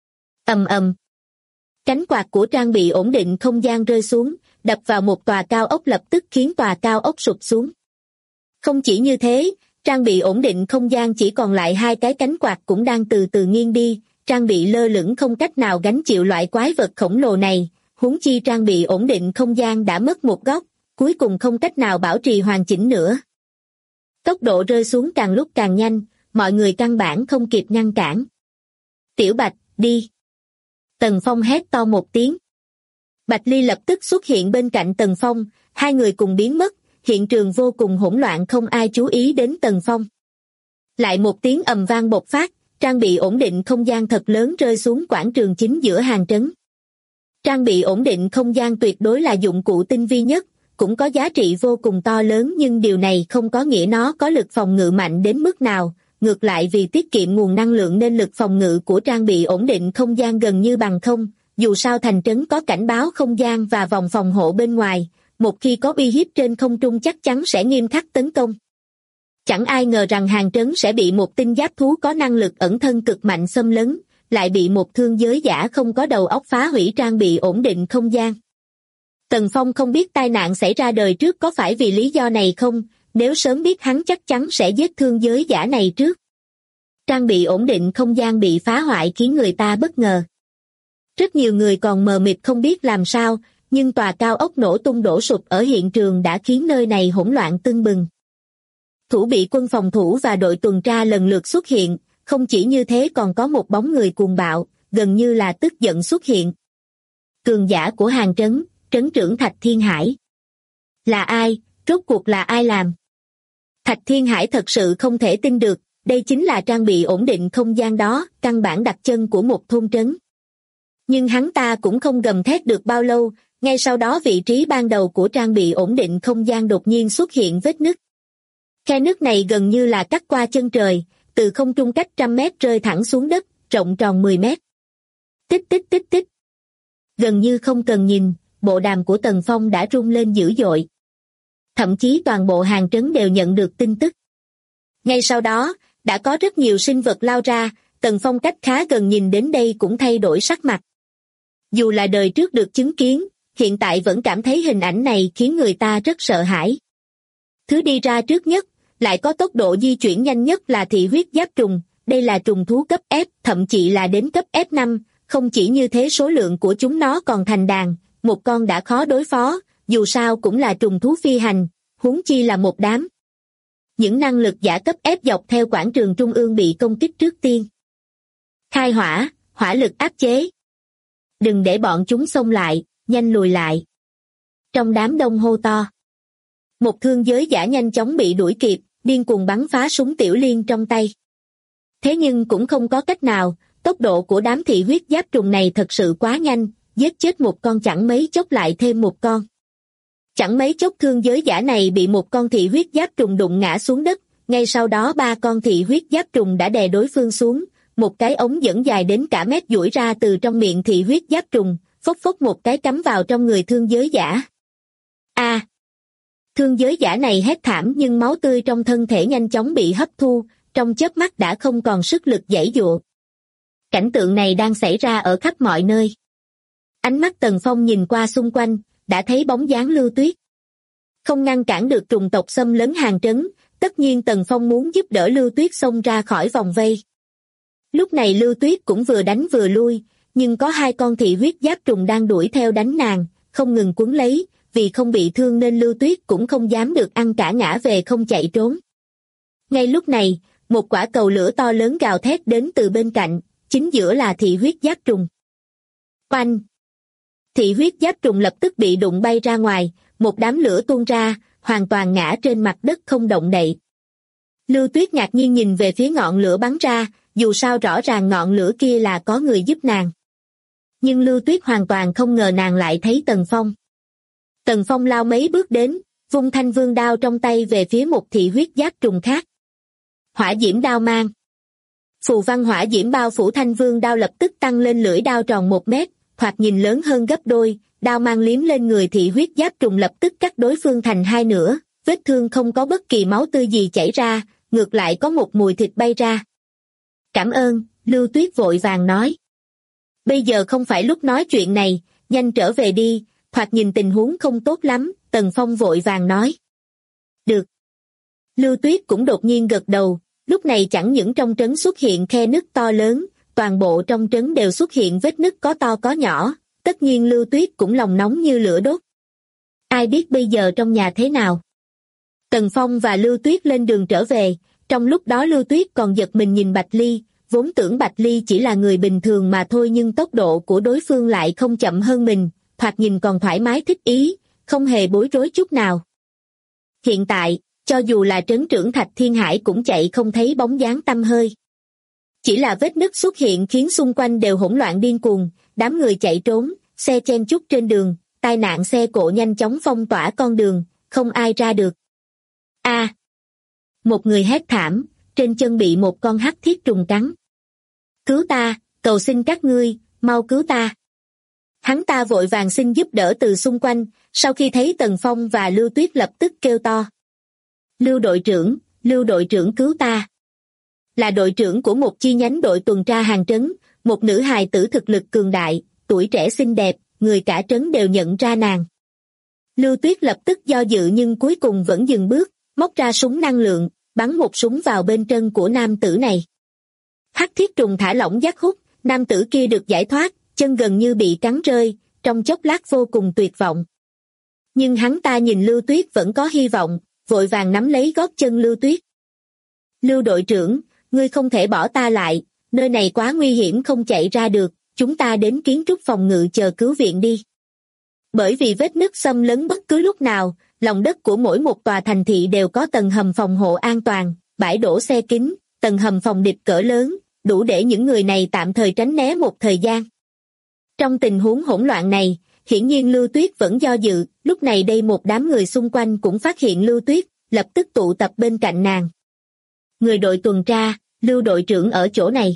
Ầm ầm. Cánh quạt của trang bị ổn định không gian rơi xuống, đập vào một tòa cao ốc lập tức khiến tòa cao ốc sụp xuống. Không chỉ như thế, trang bị ổn định không gian chỉ còn lại hai cái cánh quạt cũng đang từ từ nghiêng đi, trang bị lơ lửng không cách nào gánh chịu loại quái vật khổng lồ này, huống chi trang bị ổn định không gian đã mất một góc, cuối cùng không cách nào bảo trì hoàn chỉnh nữa. Tốc độ rơi xuống càng lúc càng nhanh, mọi người căn bản không kịp ngăn cản. Tiểu Bạch, đi! Tần Phong hét to một tiếng. Bạch Ly lập tức xuất hiện bên cạnh Tần Phong, hai người cùng biến mất, hiện trường vô cùng hỗn loạn không ai chú ý đến Tần Phong. Lại một tiếng ầm vang bộc phát, trang bị ổn định không gian thật lớn rơi xuống quảng trường chính giữa hàng trấn. Trang bị ổn định không gian tuyệt đối là dụng cụ tinh vi nhất, cũng có giá trị vô cùng to lớn nhưng điều này không có nghĩa nó có lực phòng ngự mạnh đến mức nào, ngược lại vì tiết kiệm nguồn năng lượng nên lực phòng ngự của trang bị ổn định không gian gần như bằng không, dù sao thành trấn có cảnh báo không gian và vòng phòng hộ bên ngoài, một khi có uy hiếp trên không trung chắc chắn sẽ nghiêm khắc tấn công. Chẳng ai ngờ rằng hàng trấn sẽ bị một tinh giáp thú có năng lực ẩn thân cực mạnh xâm lấn, lại bị một thương giới giả không có đầu óc phá hủy trang bị ổn định không gian. Tần Phong không biết tai nạn xảy ra đời trước có phải vì lý do này không, nếu sớm biết hắn chắc chắn sẽ giết thương giới giả này trước. Trang bị ổn định không gian bị phá hoại khiến người ta bất ngờ. Rất nhiều người còn mờ mịt không biết làm sao, nhưng tòa cao ốc nổ tung đổ sụp ở hiện trường đã khiến nơi này hỗn loạn tưng bừng. Thủ bị quân phòng thủ và đội tuần tra lần lượt xuất hiện, không chỉ như thế còn có một bóng người cuồng bạo, gần như là tức giận xuất hiện. Cường giả của hàng trấn, trấn trưởng Thạch Thiên Hải. Là ai, rốt cuộc là ai làm? Thạch Thiên Hải thật sự không thể tin được, đây chính là trang bị ổn định không gian đó, căn bản đặt chân của một thôn trấn. Nhưng hắn ta cũng không gầm thét được bao lâu, ngay sau đó vị trí ban đầu của trang bị ổn định không gian đột nhiên xuất hiện vết nứt. Khe nứt này gần như là cắt qua chân trời, từ không trung cách 100 mét rơi thẳng xuống đất, rộng tròn 10 mét. Tích tích tích tích. Gần như không cần nhìn, bộ đàm của Tần Phong đã rung lên dữ dội. Thậm chí toàn bộ hàng trấn đều nhận được tin tức. Ngay sau đó, đã có rất nhiều sinh vật lao ra, Tần Phong cách khá gần nhìn đến đây cũng thay đổi sắc mặt. Dù là đời trước được chứng kiến, hiện tại vẫn cảm thấy hình ảnh này khiến người ta rất sợ hãi. Thứ đi ra trước nhất, lại có tốc độ di chuyển nhanh nhất là thị huyết giáp trùng, đây là trùng thú cấp F, thậm chí là đến cấp F5, không chỉ như thế số lượng của chúng nó còn thành đàn, một con đã khó đối phó, dù sao cũng là trùng thú phi hành, huống chi là một đám. Những năng lực giả cấp F dọc theo quảng trường trung ương bị công kích trước tiên. Khai hỏa, hỏa lực áp chế. Đừng để bọn chúng xông lại, nhanh lùi lại. Trong đám đông hô to. Một thương giới giả nhanh chóng bị đuổi kịp, điên cuồng bắn phá súng tiểu liên trong tay. Thế nhưng cũng không có cách nào, tốc độ của đám thị huyết giáp trùng này thật sự quá nhanh, giết chết một con chẳng mấy chốc lại thêm một con. Chẳng mấy chốc thương giới giả này bị một con thị huyết giáp trùng đụng ngã xuống đất, ngay sau đó 3 con thị huyết giáp trùng đã đè đối phương xuống, một cái ống dẫn dài đến cả mét duỗi ra từ trong miệng thị huyết giáp trùng, phốc phốc một cái cắm vào trong người thương giới giả. A! Thương giới giả này hét thảm nhưng máu tươi trong thân thể nhanh chóng bị hấp thu, trong chớp mắt đã không còn sức lực giãy giụa. Cảnh tượng này đang xảy ra ở khắp mọi nơi. Ánh mắt Tần Phong nhìn qua xung quanh, đã thấy bóng dáng Lưu Tuyết. Không ngăn cản được trùng tộc xâm lấn hàng trấn, tất nhiên Tần Phong muốn giúp đỡ Lưu Tuyết xông ra khỏi vòng vây. Lúc này Lưu Tuyết cũng vừa đánh vừa lui, nhưng có 2 con thị huyết giáp trùng đang đuổi theo đánh nàng, không ngừng quấn lấy, vì không bị thương nên Lưu Tuyết cũng không dám được ăn cả ngã về không chạy trốn. Ngay lúc này, một quả cầu lửa to lớn gào thét đến từ bên cạnh, chính giữa là thị huyết giáp trùng. Oanh! Thị huyết giáp trùng lập tức bị đụng bay ra ngoài, một đám lửa tuôn ra, hoàn toàn ngã trên mặt đất không động đậy. Lưu Tuyết ngạc nhiên nhìn về phía ngọn lửa bắn ra, dù sao rõ ràng ngọn lửa kia là có người giúp nàng. Nhưng Lưu Tuyết hoàn toàn không ngờ nàng lại thấy Tần Phong. Tần Phong lao mấy bước đến, vung thanh vương đao trong tay về phía một thị huyết giáp trùng khác. Hỏa diễm đao mang. Phù văn hỏa diễm bao phủ thanh vương đao lập tức tăng lên lưỡi đao tròn 1 mét, thoạt nhìn lớn hơn gấp đôi, đao mang liếm lên người thị huyết giáp trùng lập tức cắt đối phương thành 2 nửa, vết thương không có bất kỳ máu tươi gì chảy ra, ngược lại có một mùi thịt bay ra. Cảm ơn, Lưu Tuyết vội vàng nói. Bây giờ không phải lúc nói chuyện này, nhanh trở về đi, thoạt nhìn tình huống không tốt lắm, Tần Phong vội vàng nói. Được. Lưu Tuyết cũng đột nhiên gật đầu, lúc này chẳng những trong trấn xuất hiện khe nứt to lớn, toàn bộ trong trấn đều xuất hiện vết nứt có to có nhỏ, tất nhiên Lưu Tuyết cũng lòng nóng như lửa đốt. Ai biết bây giờ trong nhà thế nào? Tần Phong và Lưu Tuyết lên đường trở về, trong lúc đó Lưu Tuyết còn giật mình nhìn Bạch Ly, vốn tưởng Bạch Ly chỉ là người bình thường mà thôi nhưng tốc độ của đối phương lại không chậm hơn mình, thoạt nhìn còn thoải mái thích ý, không hề bối rối chút nào. Hiện tại, cho dù là trấn trưởng Thạch Thiên Hải cũng chạy không thấy bóng dáng tăm hơi. Chỉ là vết nứt xuất hiện khiến xung quanh đều hỗn loạn điên cuồng, đám người chạy trốn, xe chen chúc trên đường, tai nạn xe cộ nhanh chóng phong tỏa con đường, không ai ra được. A! Một người hét thảm, trên chân bị một con hắc thiết trùng cắn. Cứu ta, cầu xin các ngươi, mau cứu ta. Hắn ta vội vàng xin giúp đỡ từ xung quanh, sau khi thấy Tần Phong và Lưu Tuyết lập tức kêu to. Lưu đội trưởng cứu ta. Là đội trưởng của một chi nhánh đội tuần tra hàng trấn, một nữ hài tử thực lực cường đại, tuổi trẻ xinh đẹp, người cả trấn đều nhận ra nàng. Lưu Tuyết lập tức do dự nhưng cuối cùng vẫn dừng bước, móc ra súng năng lượng, bắn một súng vào bên chân của nam tử này. Hắc thiết trùng thả lỏng giác hút, nam tử kia được giải thoát, chân gần như bị cắn rơi, trong chốc lát vô cùng tuyệt vọng. Nhưng hắn ta nhìn Lưu Tuyết vẫn có hy vọng, vội vàng nắm lấy gót chân Lưu Tuyết. Lưu đội trưởng, ngươi không thể bỏ ta lại, nơi này quá nguy hiểm không chạy ra được, chúng ta đến kiến trúc phòng ngự chờ cứu viện đi. Bởi vì vết nứt xâm lấn bất cứ lúc nào, lòng đất của mỗi một tòa thành thị đều có tầng hầm phòng hộ an toàn, bãi đổ xe kín, tầng hầm phòng địch cỡ lớn, đủ để những người này tạm thời tránh né một thời gian. Trong tình huống hỗn loạn này, hiển nhiên Lưu Tuyết vẫn do dự, lúc này đây một đám người xung quanh cũng phát hiện Lưu Tuyết, lập tức tụ tập bên cạnh nàng. Người đội tuần tra, Lưu đội trưởng ở chỗ này.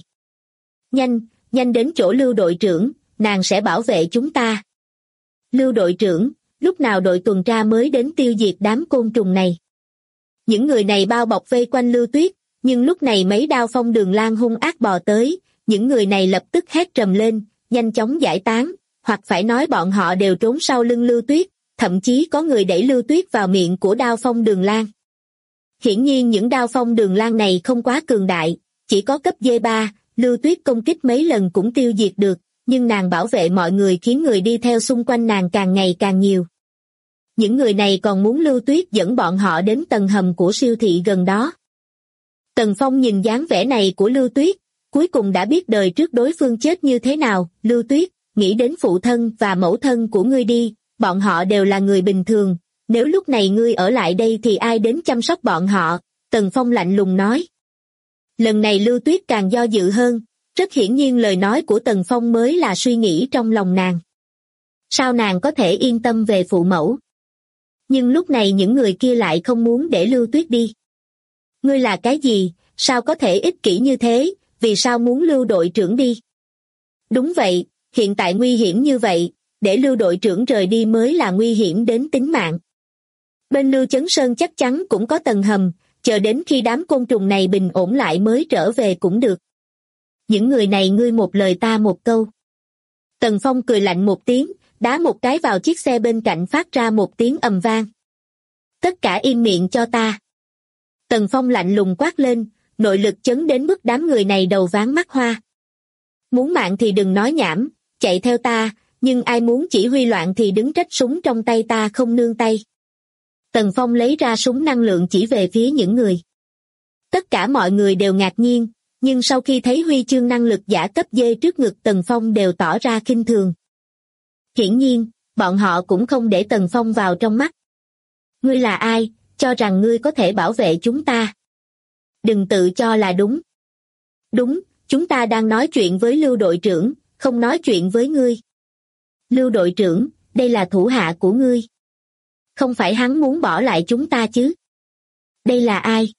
Nhanh đến chỗ Lưu đội trưởng, nàng sẽ bảo vệ chúng ta. Lưu đội trưởng, lúc nào đội tuần tra mới đến tiêu diệt đám côn trùng này? Những người này bao bọc vây quanh Lưu Tuyết, nhưng lúc này mấy đao phong Đường Lan hung ác bò tới, những người này lập tức hét trầm lên, nhanh chóng giải tán, hoặc phải nói bọn họ đều trốn sau lưng Lưu Tuyết, thậm chí có người đẩy Lưu Tuyết vào miệng của đao phong Đường Lan. Hiển nhiên những đao phong Đường Lan này không quá cường đại, chỉ có cấp D3, Lưu Tuyết công kích mấy lần cũng tiêu diệt được, nhưng nàng bảo vệ mọi người khiến người đi theo xung quanh nàng càng ngày càng nhiều. Những người này còn muốn Lưu Tuyết dẫn bọn họ đến tầng hầm của siêu thị gần đó. Tần Phong nhìn dáng vẻ này của Lưu Tuyết, cuối cùng đã biết đời trước đối phương chết như thế nào. Lưu Tuyết, nghĩ đến phụ thân và mẫu thân của ngươi đi, bọn họ đều là người bình thường, nếu lúc này ngươi ở lại đây thì ai đến chăm sóc bọn họ, Tần Phong lạnh lùng nói. Lần này Lưu Tuyết càng do dự hơn, rất hiển nhiên lời nói của Tần Phong mới là suy nghĩ trong lòng nàng. Sao nàng có thể yên tâm về phụ mẫu? Nhưng lúc này những người kia lại không muốn để Lưu Tuyết đi. Ngươi là cái gì, sao có thể ích kỷ như thế, vì sao muốn Lưu đội trưởng đi? Đúng vậy, hiện tại nguy hiểm như vậy, để Lưu đội trưởng rời đi mới là nguy hiểm đến tính mạng. Bên Lưu Chấn Sơn chắc chắn cũng có tầng hầm, chờ đến khi đám côn trùng này bình ổn lại mới trở về cũng được. Những người này ngươi một lời ta một câu. Tần Phong cười lạnh một tiếng, đá một cái vào chiếc xe bên cạnh phát ra một tiếng ầm vang. Tất cả im miệng cho ta. Tần Phong lạnh lùng quát lên, nội lực chấn đến mức đám người này đầu váng mắt hoa. Muốn mạng thì đừng nói nhảm, chạy theo ta, nhưng ai muốn chỉ huy loạn thì đứng trách súng trong tay ta không nương tay. Tần Phong lấy ra súng năng lượng chỉ về phía những người. Tất cả mọi người đều ngạc nhiên, nhưng sau khi thấy huy chương năng lực giả cấp D trước ngực Tần Phong đều tỏ ra khinh thường. Hiển nhiên, bọn họ cũng không để Tần Phong vào trong mắt. Ngươi là ai, cho rằng ngươi có thể bảo vệ chúng ta? Đừng tự cho là đúng. Đúng, chúng ta đang nói chuyện với Lưu đội trưởng, không nói chuyện với ngươi. Lưu đội trưởng, đây là thủ hạ của ngươi. Không phải hắn muốn bỏ lại chúng ta chứ? Đây là ai?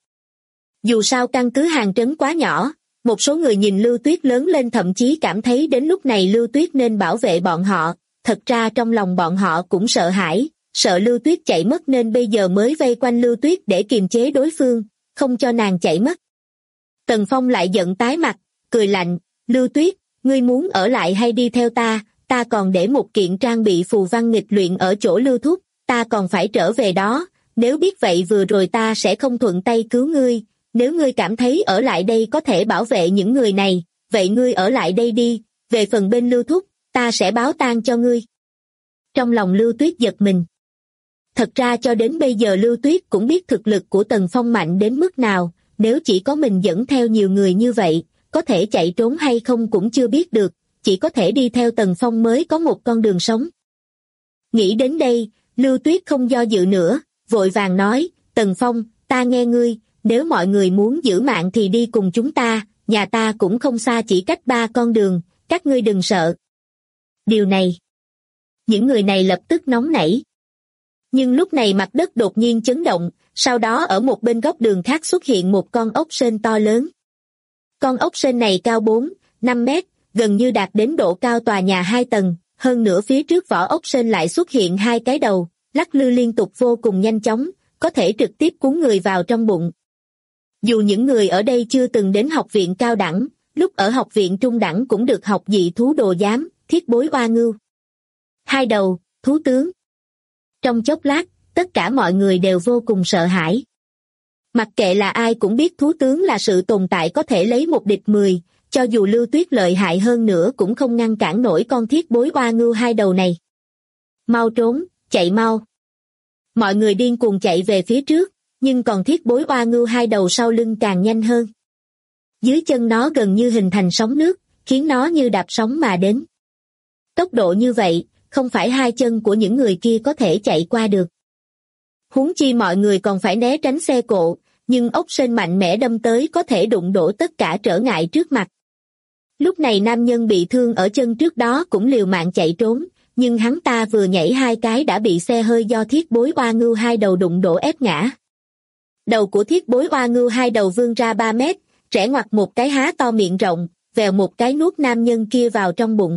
Dù sao căn cứ Hàng Trấn quá nhỏ, một số người nhìn Lưu Tuyết lớn lên thậm chí cảm thấy đến lúc này Lưu Tuyết nên bảo vệ bọn họ, thật ra trong lòng bọn họ cũng sợ hãi, sợ Lưu Tuyết chạy mất nên bây giờ mới vây quanh Lưu Tuyết để kiềm chế đối phương, không cho nàng chạy mất. Tần Phong lại giận tái mặt, cười lạnh, Lưu Tuyết, ngươi muốn ở lại hay đi theo ta, ta còn để một kiện trang bị phù văn nghịch luyện ở chỗ Lưu Thúc, ta còn phải trở về đó, nếu biết vậy vừa rồi ta sẽ không thuận tay cứu ngươi, nếu ngươi cảm thấy ở lại đây có thể bảo vệ những người này, vậy ngươi ở lại đây đi, về phần bên Lưu Thúc, ta sẽ báo tang cho ngươi. Trong lòng Lưu Tuyết giật mình. Thật ra cho đến bây giờ Lưu Tuyết cũng biết thực lực của Tần Phong mạnh đến mức nào, nếu chỉ có mình dẫn theo nhiều người như vậy, có thể chạy trốn hay không cũng chưa biết được, chỉ có thể đi theo Tần Phong mới có một con đường sống. Nghĩ đến đây, Lưu Tuyết không do dự nữa, vội vàng nói, Tần Phong, ta nghe ngươi, nếu mọi người muốn giữ mạng thì đi cùng chúng ta, nhà ta cũng không xa chỉ cách 3 con đường, các ngươi đừng sợ. Điều này, những người này lập tức nóng nảy. Nhưng lúc này mặt đất đột nhiên chấn động, sau đó ở một bên góc đường khác xuất hiện một con ốc sên to lớn. Con ốc sên này cao 4-5 mét, gần như đạt đến độ cao tòa nhà 2 tầng, hơn nữa phía trước vỏ ốc sên lại xuất hiện 2 cái đầu, lắc lư liên tục vô cùng nhanh chóng, có thể trực tiếp cuốn người vào trong bụng. Dù những người ở đây chưa từng đến học viện cao đẳng, lúc ở học viện trung đẳng cũng được học dị thú đồ giám, thiết bối oa ngưu. 2 đầu, thú tướng. Trong chốc lát, tất cả mọi người đều vô cùng sợ hãi. Mặc kệ là ai cũng biết thú tướng là sự tồn tại có thể lấy một địch 10, cho dù Lưu Tuyết lợi hại hơn nữa cũng không ngăn cản nổi con thiết bối oa ngưu 2 đầu này. Mau trốn, chạy mau. Mọi người điên cuồng chạy về phía trước, nhưng còn thiết bối oa ngưu 2 đầu sau lưng càng nhanh hơn. Dưới chân nó gần như hình thành sóng nước, khiến nó như đạp sóng mà đến. Tốc độ như vậy, không phải 2 chân của những người kia có thể chạy qua được. Huống chi mọi người còn phải né tránh xe cộ, nhưng ốc sên mạnh mẽ đâm tới có thể đụng đổ tất cả trở ngại trước mặt. Lúc này nam nhân bị thương ở chân trước đó cũng liều mạng chạy trốn, nhưng hắn ta vừa nhảy 2 cái đã bị xe hơi do thiết bối oa ngưu 2 đầu đụng đổ ép ngã. Đầu của thiết bối oa ngưu 2 đầu vươn ra 3 mét, trẻ ngoặt một cái há to miệng rộng, vèo một cái nuốt nam nhân kia vào trong bụng.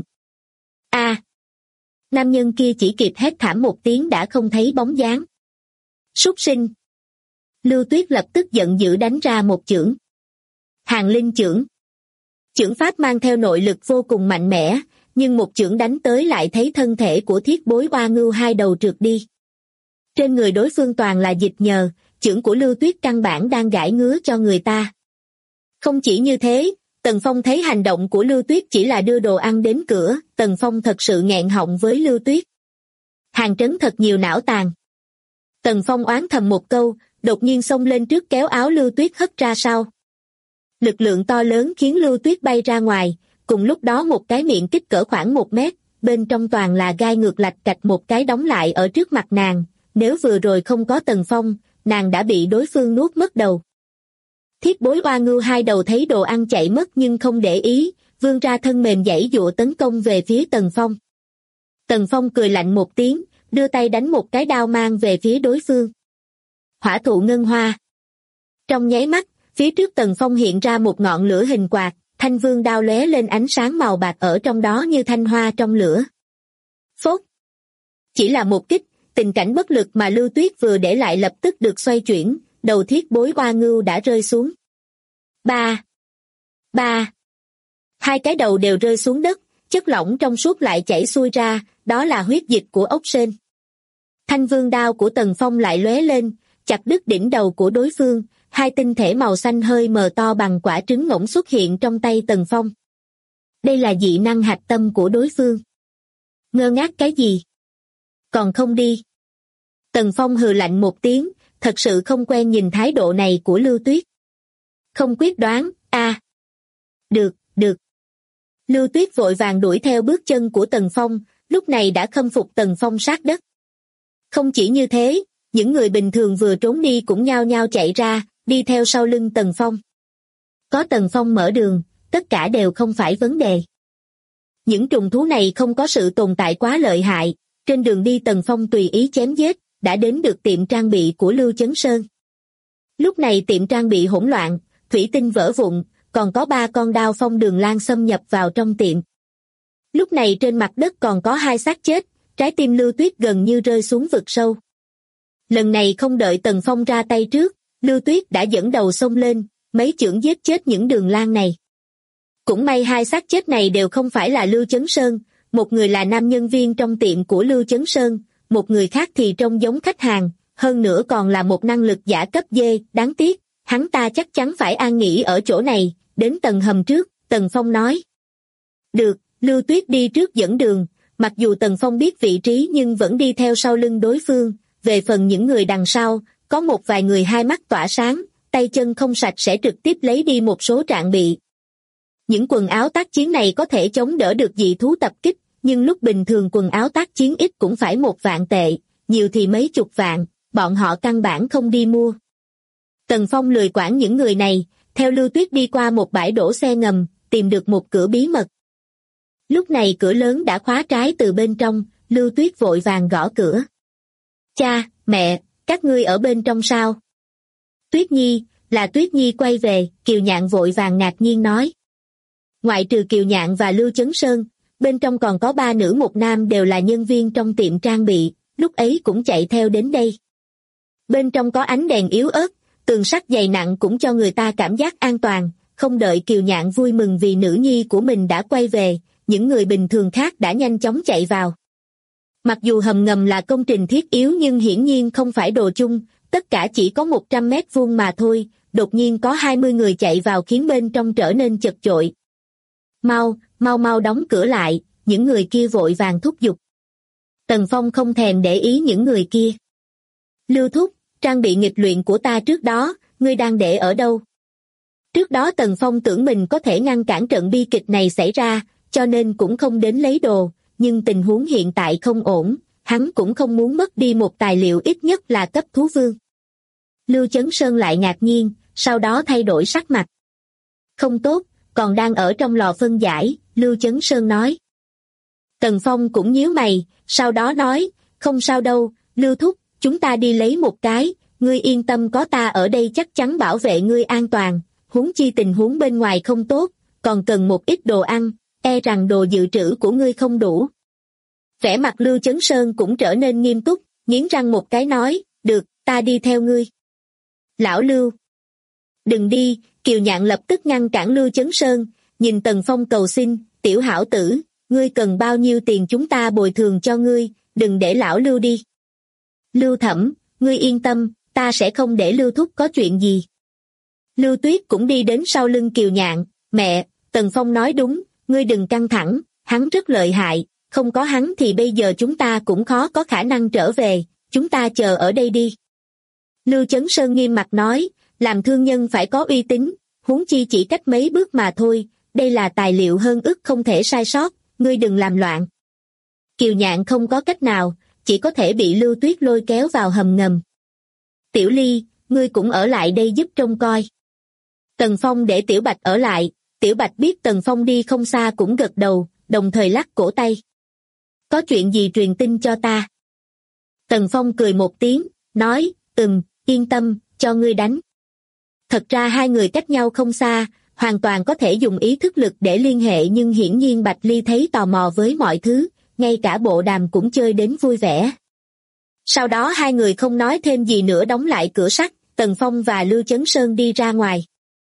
A! Nam nhân kia chỉ kịp hét thảm một tiếng đã không thấy bóng dáng. Súc sinh! Lưu Tuyết lập tức giận dữ đánh ra một chưởng. Hàng linh chưởng. Chưởng pháp mang theo nội lực vô cùng mạnh mẽ, nhưng một chưởng đánh tới lại thấy thân thể của thiết bối oa ngưu 2 đầu trượt đi. Trên người đối phương toàn là dịch nhờ, chưởng của Lưu Tuyết căn bản đang gãi ngứa cho người ta. Không chỉ như thế, Tần Phong thấy hành động của Lưu Tuyết chỉ là đưa đồ ăn đến cửa, Tần Phong thật sự nghẹn họng với Lưu Tuyết. Hàng Trấn thật nhiều não tàn. Tần Phong oán thầm một câu, đột nhiên xông lên trước kéo áo Lưu Tuyết hất ra sau. Lực lượng to lớn khiến Lưu Tuyết bay ra ngoài, cùng lúc đó một cái miệng kích cỡ khoảng 1 mét, bên trong toàn là gai ngược lạch cạch một cái đóng lại ở trước mặt nàng, nếu vừa rồi không có Tần Phong, nàng đã bị đối phương nuốt mất đầu. Thiết bối oa ngưu 2 đầu thấy đồ ăn chạy mất nhưng không để ý, vươn ra thân mềm giãy giụa tấn công về phía Tần Phong. Tần Phong cười lạnh một tiếng, đưa tay đánh một cái đao mang về phía đối phương. Hỏa thụ ngân hoa. Trong nháy mắt, phía trước Tần Phong hiện ra một ngọn lửa hình quạt, thanh vương đao lóe lên ánh sáng màu bạc ở trong đó như thanh hoa trong lửa. Phốt! Chỉ là một kích, tình cảnh bất lực mà Lưu Tuyết vừa để lại lập tức được xoay chuyển, đầu thiết bối oa ngưu đã rơi xuống. Ba! 2 cái đầu đều rơi xuống đất, chất lỏng trong suốt lại chảy xuôi ra, đó là huyết dịch của ốc sên. Thanh vương đao của Tần Phong lại lóe lên, chặt đứt đỉnh đầu của đối phương, 2 tinh thể màu xanh hơi mờ to bằng quả trứng ngỗng xuất hiện trong tay Tần Phong. Đây là dị năng hạch tâm của đối phương. Ngơ ngác cái gì? Còn không đi. Tần Phong hừ lạnh một tiếng, thật sự không quen nhìn thái độ này của Lưu Tuyết. Không quyết đoán, Được, được. Lưu Tuyết vội vàng đuổi theo bước chân của Tần Phong, lúc này đã khâm phục Tần Phong sát đất. Không chỉ như thế, những người bình thường vừa trốn đi cũng nhao nhao chạy ra, đi theo sau lưng Tần Phong. Có Tần Phong mở đường, tất cả đều không phải vấn đề. Những trùng thú này không có sự tồn tại quá lợi hại, trên đường đi Tần Phong tùy ý chém giết, đã đến được tiệm trang bị của Lưu Chấn Sơn. Lúc này tiệm trang bị hỗn loạn, thủy tinh vỡ vụn, còn có 3 con đao phong đường lan xâm nhập vào trong tiệm. Lúc này trên mặt đất còn có 2 xác chết, trái tim Lưu Tuyết gần như rơi xuống vực sâu. Lần này không đợi Tần Phong ra tay trước, Lưu Tuyết đã dẫn đầu xông lên, mấy chưởng giết chết những đường lan này. Cũng may 2 xác chết này đều không phải là Lưu Chấn Sơn, một người là nam nhân viên trong tiệm của Lưu Chấn Sơn, một người khác thì trông giống khách hàng, hơn nữa còn là một năng lực giả cấp D, đáng tiếc, hắn ta chắc chắn phải an nghỉ ở chỗ này, đến tầng hầm trước, Tần Phong nói. Được, Lưu Tuyết đi trước dẫn đường, mặc dù Tần Phong biết vị trí nhưng vẫn đi theo sau lưng đối phương, về phần những người đằng sau, có một vài người hai mắt tỏa sáng, tay chân không sạch sẽ trực tiếp lấy đi một số trang bị. Những quần áo tác chiến này có thể chống đỡ được dị thú tập kích, nhưng lúc bình thường quần áo tác chiến ít cũng phải 1 vạn tệ, nhiều thì mấy chục vạn, bọn họ căn bản không đi mua. Tần Phong lười quản những người này, theo Lưu Tuyết đi qua một bãi đổ xe ngầm, tìm được một cửa bí mật. Lúc này cửa lớn đã khóa trái từ bên trong, Lưu Tuyết vội vàng gõ cửa. Cha, mẹ, các ngươi ở bên trong sao? Tuyết Nhi, là Tuyết Nhi quay về, Kiều Nhạn vội vàng ngạc nhiên nói. Ngoại trừ Kiều Nhạn và Lưu Chấn Sơn, bên trong còn có 3 nữ 1 nam đều là nhân viên trong tiệm trang bị, lúc ấy cũng chạy theo đến đây. Bên trong có ánh đèn yếu ớt, tường sắt dày nặng cũng cho người ta cảm giác an toàn, không đợi Kiều Nhạn vui mừng vì nữ nhi của mình đã quay về, những người bình thường khác đã nhanh chóng chạy vào. Mặc dù hầm ngầm là công trình thiết yếu nhưng hiển nhiên không phải đồ chung, tất cả chỉ có 100 mét vuông mà thôi, đột nhiên có 20 người chạy vào khiến bên trong trở nên chật chội. Mau đóng cửa lại, những người kia vội vàng thúc giục. Tần Phong không thèm để ý những người kia. Lưu thúc, trang bị nghịch luyện của ta trước đó, ngươi đang để ở đâu? Trước đó Tần Phong tưởng mình có thể ngăn cản trận bi kịch này xảy ra, cho nên cũng không đến lấy đồ, nhưng tình huống hiện tại không ổn, hắn cũng không muốn mất đi một tài liệu ít nhất là cấp thú vương. Lưu Chấn Sơn lại ngạc nhiên, sau đó thay đổi sắc mặt. Không tốt, còn đang ở trong lò phân giải, Lưu Chấn Sơn nói. Tần Phong cũng nhíu mày, sau đó nói, không sao đâu, Lưu thúc, chúng ta đi lấy một cái, ngươi yên tâm có ta ở đây chắc chắn bảo vệ ngươi an toàn, huống chi tình huống bên ngoài không tốt, còn cần một ít đồ ăn, e rằng đồ dự trữ của ngươi không đủ. Vẻ mặt Lưu Chấn Sơn cũng trở nên nghiêm túc, nghiến răng một cái nói, được, ta đi theo ngươi. Lão Lưu. Đừng đi, Kiều Nhạn lập tức ngăn cản Lưu Chấn Sơn, nhìn Tần Phong cầu xin, tiểu hảo tử, ngươi cần bao nhiêu tiền chúng ta bồi thường cho ngươi, đừng để lão Lưu đi. Lưu Thẩm, ngươi yên tâm, ta sẽ không để Lưu thúc có chuyện gì. Lưu Tuyết cũng đi đến sau lưng Kiều Nhạn, mẹ, Tần Phong nói đúng, ngươi đừng căng thẳng, hắn rất lợi hại, không có hắn thì bây giờ chúng ta cũng khó có khả năng trở về, chúng ta chờ ở đây đi. Lưu Chấn Sơn nghiêm mặt nói, làm thương nhân phải có uy tín, huống chi chỉ cách mấy bước mà thôi, đây là tài liệu hơn ức không thể sai sót, ngươi đừng làm loạn. Kiều Nhạn không có cách nào, chỉ có thể bị Lưu Tuyết lôi kéo vào hầm ngầm. Tiểu Ly, ngươi cũng ở lại đây giúp trông coi. Tần Phong để Tiểu Bạch ở lại, Tiểu Bạch biết Tần Phong đi không xa cũng gật đầu, đồng thời lắc cổ tay. Có chuyện gì truyền tin cho ta? Tần Phong cười một tiếng, nói, yên tâm, cho ngươi đánh. Thật ra hai người cách nhau không xa, hoàn toàn có thể dùng ý thức lực để liên hệ nhưng hiển nhiên Bạch Ly thấy tò mò với mọi thứ, ngay cả bộ đàm cũng chơi đến vui vẻ. Sau đó hai người không nói thêm gì nữa đóng lại cửa sắt, Tần Phong và Lưu Chấn Sơn đi ra ngoài.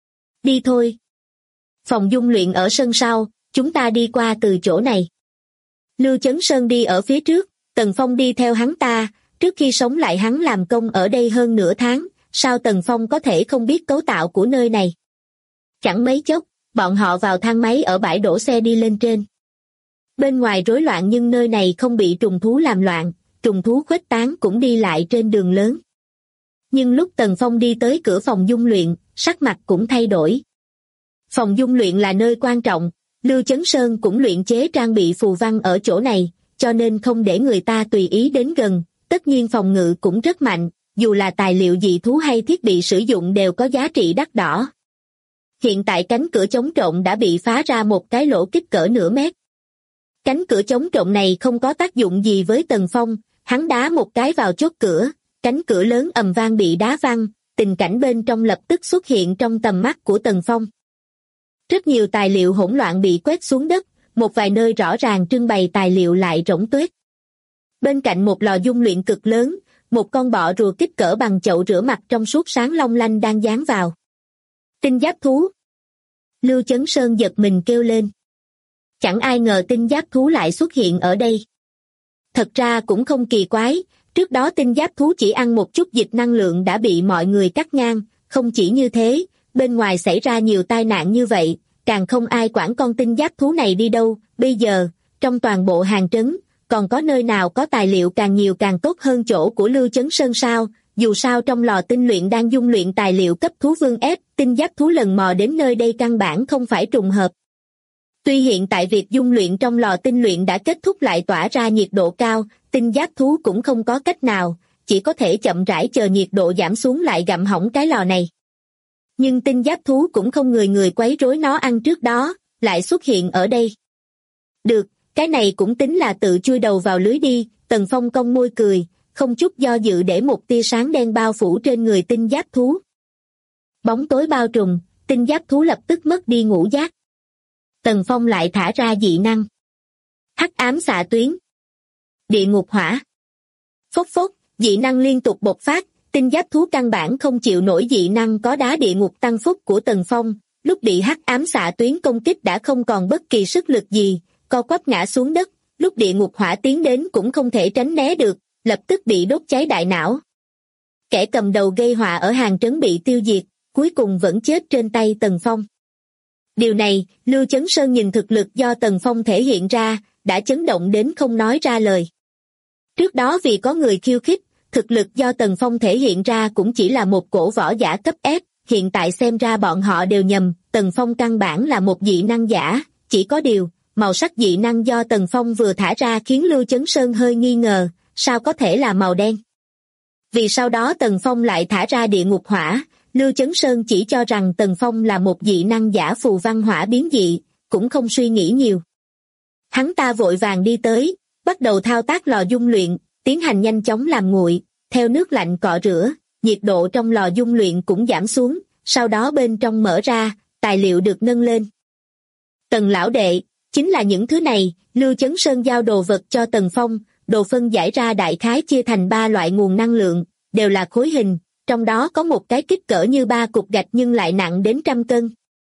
Đi thôi. Phòng dung luyện ở sân sau, chúng ta đi qua từ chỗ này. Lưu Chấn Sơn đi ở phía trước, Tần Phong đi theo hắn ta, trước khi sống lại hắn làm công ở đây hơn nửa tháng, sao Tần Phong có thể không biết cấu tạo của nơi này. Chẳng mấy chốc, bọn họ vào thang máy ở bãi đổ xe đi lên trên. Bên ngoài rối loạn nhưng nơi này không bị trùng thú làm loạn, trùng thú khuếch tán cũng đi lại trên đường lớn. Nhưng lúc Tần Phong đi tới cửa phòng dung luyện, sắc mặt cũng thay đổi. Phòng dung luyện là nơi quan trọng, Lưu Chấn Sơn cũng luyện chế trang bị phù văn ở chỗ này, cho nên không để người ta tùy ý đến gần, tất nhiên phòng ngự cũng rất mạnh, dù là tài liệu dị thú hay thiết bị sử dụng đều có giá trị đắt đỏ. Hiện tại cánh cửa chống trộm đã bị phá ra một cái lỗ kích cỡ nửa mét. Cánh cửa chống trộm này không có tác dụng gì với Tần Phong, hắn đá một cái vào chốt cửa, cánh cửa lớn ầm vang bị đá văng, tình cảnh bên trong lập tức xuất hiện trong tầm mắt của Tần Phong. Rất nhiều tài liệu hỗn loạn bị quét xuống đất, một vài nơi rõ ràng trưng bày tài liệu lại rỗng tuếch. Bên cạnh một lò dung luyện cực lớn, một con bọ rùa kích cỡ bằng chậu rửa mặt trong suốt sáng long lanh đang dán vào. Tinh giáp thú. Lưu Chấn Sơn giật mình kêu lên. Chẳng ai ngờ tinh giáp thú lại xuất hiện ở đây. Thật ra cũng không kỳ quái, trước đó tinh giáp thú chỉ ăn một chút dịch năng lượng đã bị mọi người cắt ngang, không chỉ như thế, bên ngoài xảy ra nhiều tai nạn như vậy, càng không ai quản con tinh giáp thú này đi đâu, bây giờ, trong toàn bộ hàng trấn, còn có nơi nào có tài liệu càng nhiều càng tốt hơn chỗ của Lưu Chấn Sơn sao, dù sao trong lò tinh luyện đang dung luyện tài liệu cấp thú vương ép, tinh giáp thú lần mò đến nơi đây căn bản không phải trùng hợp. Tuy hiện tại việc dung luyện trong lò tinh luyện đã kết thúc lại tỏa ra nhiệt độ cao, tinh giáp thú cũng không có cách nào, chỉ có thể chậm rãi chờ nhiệt độ giảm xuống lại gặm hỏng cái lò này. Nhưng tinh giáp thú cũng không người quấy rối nó ăn trước đó, lại xuất hiện ở đây. Được, cái này cũng tính là tự chui đầu vào lưới đi, Tần Phong cong môi cười, không chút do dự để một tia sáng đen bao phủ trên người tinh giáp thú. Bóng tối bao trùm, tinh giáp thú lập tức mất đi ngũ giác. Tần Phong lại thả ra dị năng. Hắc ám xạ tuyến. Địa ngục hỏa. Phốc phốc, dị năng liên tục bộc phát, tinh giáp thú căn bản không chịu nổi dị năng có đá địa ngục tăng phúc của Tần Phong, lúc bị hắc ám xạ tuyến công kích đã không còn bất kỳ sức lực gì, co quắp ngã xuống đất, lúc địa ngục hỏa tiến đến cũng không thể tránh né được, lập tức bị đốt cháy đại não. Kẻ cầm đầu gây họa ở hàng trấn bị tiêu diệt, cuối cùng vẫn chết trên tay Tần Phong. Điều này, Lưu Chấn Sơn nhìn thực lực do Tần Phong thể hiện ra, đã chấn động đến không nói ra lời. Trước đó vì có người khiêu khích, thực lực do Tần Phong thể hiện ra cũng chỉ là một cổ võ giả cấp S, hiện tại xem ra bọn họ đều nhầm, Tần Phong căn bản là một dị năng giả, chỉ có điều, màu sắc dị năng do Tần Phong vừa thả ra khiến Lưu Chấn Sơn hơi nghi ngờ, sao có thể là màu đen. Vì sau đó Tần Phong lại thả ra địa ngục hỏa, Lưu Chấn Sơn chỉ cho rằng Tần Phong là một dị năng giả phù văn hỏa biến dị, cũng không suy nghĩ nhiều. Hắn ta vội vàng đi tới, bắt đầu thao tác lò dung luyện, tiến hành nhanh chóng làm nguội, theo nước lạnh cọ rửa, nhiệt độ trong lò dung luyện cũng giảm xuống, sau đó bên trong mở ra, tài liệu được nâng lên. Tần lão đệ, chính là những thứ này, Lưu Chấn Sơn giao đồ vật cho Tần Phong, đồ phân giải ra đại khái chia thành 3 loại nguồn năng lượng, đều là khối hình, trong đó có một cái kích cỡ như 3 cục gạch nhưng lại nặng đến 100 cân.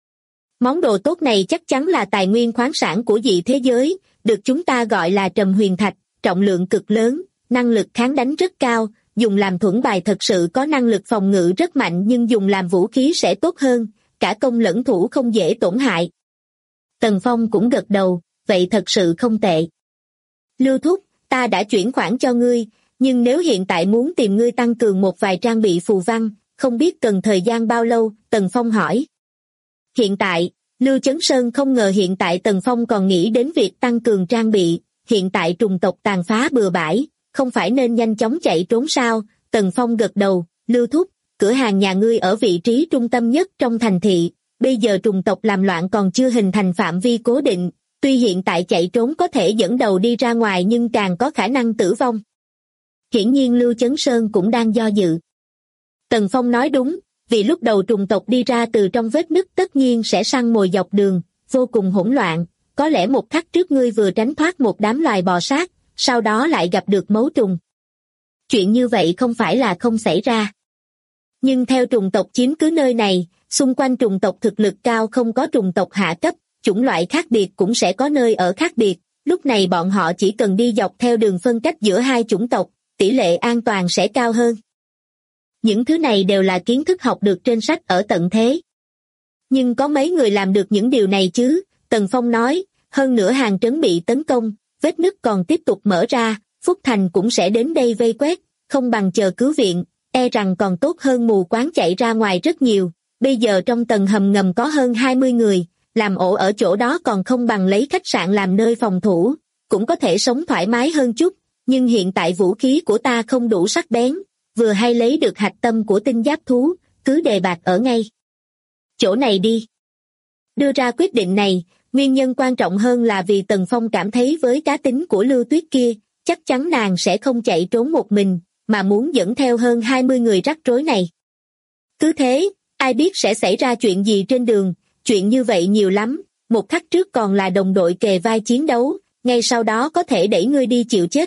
Món đồ tốt này chắc chắn là tài nguyên khoáng sản của dị thế giới, được chúng ta gọi là trầm huyền thạch, trọng lượng cực lớn, năng lực kháng đánh rất cao, dùng làm thuẫn bài thật sự có năng lực phòng ngự rất mạnh nhưng dùng làm vũ khí sẽ tốt hơn, cả công lẫn thủ không dễ tổn hại. Tần Phong cũng gật đầu, vậy thật sự không tệ. Lưu thúc, ta đã chuyển khoản cho ngươi, nhưng nếu hiện tại muốn tìm ngươi tăng cường một vài trang bị phù văn, không biết cần thời gian bao lâu, Tần Phong hỏi. Hiện tại, Lưu Chấn Sơn không ngờ hiện tại Tần Phong còn nghĩ đến việc tăng cường trang bị, hiện tại trùng tộc tàn phá bừa bãi, không phải nên nhanh chóng chạy trốn sao, Tần Phong gật đầu, Lưu thúc, cửa hàng nhà ngươi ở vị trí trung tâm nhất trong thành thị, bây giờ trùng tộc làm loạn còn chưa hình thành phạm vi cố định, tuy hiện tại chạy trốn có thể dẫn đầu đi ra ngoài nhưng càng có khả năng tử vong. Hiển nhiên Lưu Chấn Sơn cũng đang do dự. Tần Phong nói đúng, vì lúc đầu trùng tộc đi ra từ trong vết nứt tất nhiên sẽ săn mồi dọc đường, vô cùng hỗn loạn, có lẽ một khắc trước ngươi vừa tránh thoát một đám loài bò sát, sau đó lại gặp được mấu trùng. Chuyện như vậy không phải là không xảy ra. Nhưng theo trùng tộc chiếm cứ nơi này, xung quanh trùng tộc thực lực cao không có trùng tộc hạ cấp, chủng loại khác biệt cũng sẽ có nơi ở khác biệt, lúc này bọn họ chỉ cần đi dọc theo đường phân cách giữa hai chủng tộc, tỷ lệ an toàn sẽ cao hơn. Những thứ này đều là kiến thức học được trên sách ở tận thế. Nhưng có mấy người làm được những điều này chứ, Tần Phong nói, hơn nữa hàng trấn bị tấn công, vết nứt còn tiếp tục mở ra, Phúc Thành cũng sẽ đến đây vây quét, không bằng chờ cứu viện, e rằng còn tốt hơn mù quáng chạy ra ngoài rất nhiều, bây giờ trong tầng hầm ngầm có hơn 20 người, làm ổ ở chỗ đó còn không bằng lấy khách sạn làm nơi phòng thủ, cũng có thể sống thoải mái hơn chút, nhưng hiện tại vũ khí của ta không đủ sắc bén, vừa hay lấy được hạch tâm của tinh giáp thú, cứ đề bạt ở ngay chỗ này đi. Đưa ra quyết định này, nguyên nhân quan trọng hơn là vì Tần Phong cảm thấy với cá tính của Lưu Tuyết kia, chắc chắn nàng sẽ không chạy trốn một mình, mà muốn dẫn theo hơn 20 người rắc rối này. Cứ thế, ai biết sẽ xảy ra chuyện gì trên đường, chuyện như vậy nhiều lắm, một khắc trước còn là đồng đội kề vai chiến đấu, ngay sau đó có thể đẩy ngươi đi chịu chết.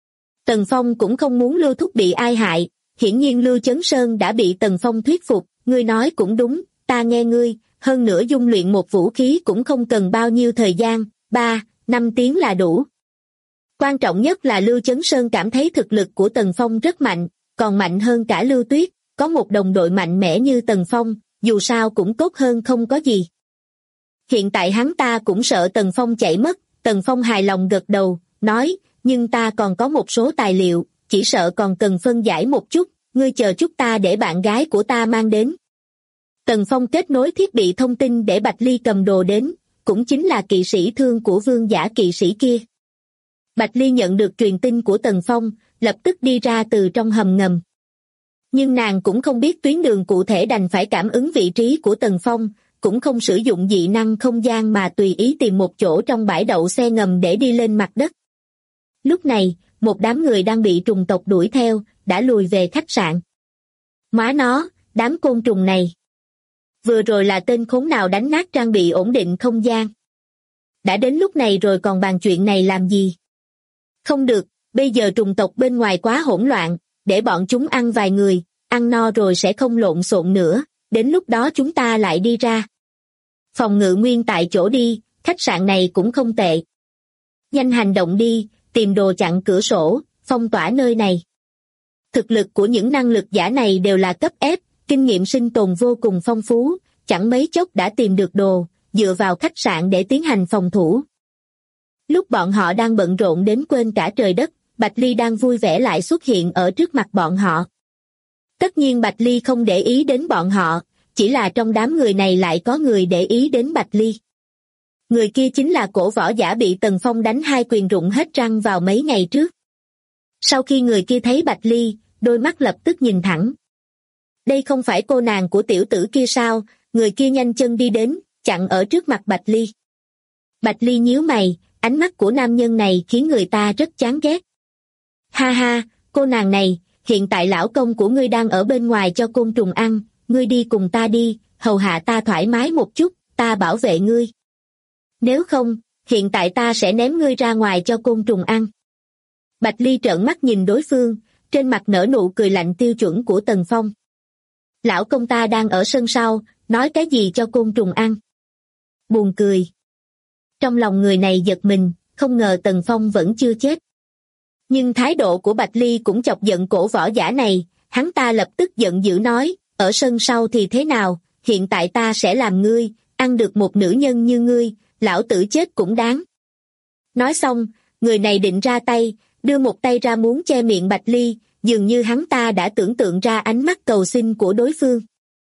Tần Phong cũng không muốn Lưu Thúc bị ai hại, hiển nhiên Lưu Chấn Sơn đã bị Tần Phong thuyết phục, ngươi nói cũng đúng, ta nghe ngươi, hơn nữa dung luyện một vũ khí cũng không cần bao nhiêu thời gian, 3-5 tiếng là đủ. Quan trọng nhất là Lưu Chấn Sơn cảm thấy thực lực của Tần Phong rất mạnh, còn mạnh hơn cả Lưu Tuyết, có một đồng đội mạnh mẽ như Tần Phong, dù sao cũng tốt hơn không có gì. Hiện tại hắn ta cũng sợ Tần Phong chạy mất, Tần Phong hài lòng gật đầu, nói, nhưng ta còn có một số tài liệu, chỉ sợ còn cần phân giải một chút, ngươi chờ chút ta để bạn gái của ta mang đến. Tần Phong kết nối thiết bị thông tin để Bạch Ly cầm đồ đến, cũng chính là kỵ sĩ thương của vương giả kỵ sĩ kia. Bạch Ly nhận được truyền tin của Tần Phong, lập tức đi ra từ trong hầm ngầm. Nhưng nàng cũng không biết tuyến đường cụ thể, đành phải cảm ứng vị trí của Tần Phong, cũng không sử dụng dị năng không gian mà tùy ý tìm một chỗ trong bãi đậu xe ngầm để đi lên mặt đất. Lúc này, một đám người đang bị trùng tộc đuổi theo, đã lùi về khách sạn. Má nó, đám côn trùng này. Vừa rồi là tên khốn nào đánh nát trang bị ổn định không gian. Đã đến lúc này rồi còn bàn chuyện này làm gì? Không được, bây giờ trùng tộc bên ngoài quá hỗn loạn, để bọn chúng ăn vài người, ăn no rồi sẽ không lộn xộn nữa, đến lúc đó chúng ta lại đi ra. Phòng ngự nguyên tại chỗ đi, khách sạn này cũng không tệ. Nhanh hành động đi, tìm đồ chặn cửa sổ, phong tỏa nơi này. Thực lực của những năng lực giả này đều là cấp F, kinh nghiệm sinh tồn vô cùng phong phú, chẳng mấy chốc đã tìm được đồ, dựa vào khách sạn để tiến hành phòng thủ. Lúc bọn họ đang bận rộn đến quên cả trời đất, Bạch Ly đang vui vẻ lại xuất hiện ở trước mặt bọn họ. Tất nhiên Bạch Ly không để ý đến bọn họ, chỉ là trong đám người này lại có người để ý đến Bạch Ly. Người kia chính là cổ võ giả bị Tần Phong đánh 2 quyền rụng hết răng vào mấy ngày trước. Sau khi người kia thấy Bạch Ly, đôi mắt lập tức nhìn thẳng. Đây không phải cô nàng của tiểu tử kia sao? Người kia nhanh chân đi đến, chặn ở trước mặt Bạch Ly. Bạch Ly nhíu mày, ánh mắt của nam nhân này khiến người ta rất chán ghét. Ha ha, cô nàng này, hiện tại lão công của ngươi đang ở bên ngoài cho côn trùng ăn, ngươi đi cùng ta đi, hầu hạ ta thoải mái một chút, ta bảo vệ ngươi. Nếu không, hiện tại ta sẽ ném ngươi ra ngoài cho côn trùng ăn. Bạch Ly trợn mắt nhìn đối phương, trên mặt nở nụ cười lạnh tiêu chuẩn của Tần Phong. Lão công ta đang ở sân sau, nói cái gì cho côn trùng ăn. Buồn cười. Trong lòng người này giật mình, không ngờ Tần Phong vẫn chưa chết. Nhưng thái độ của Bạch Ly cũng chọc giận cổ võ giả này, hắn ta lập tức giận dữ nói, ở sân sau thì thế nào, hiện tại ta sẽ làm ngươi, ăn được một nữ nhân như ngươi, lão tử chết cũng đáng. Nói xong, người này định ra tay, đưa một tay ra muốn che miệng Bạch Ly, dường như hắn ta đã tưởng tượng ra ánh mắt cầu xin của đối phương.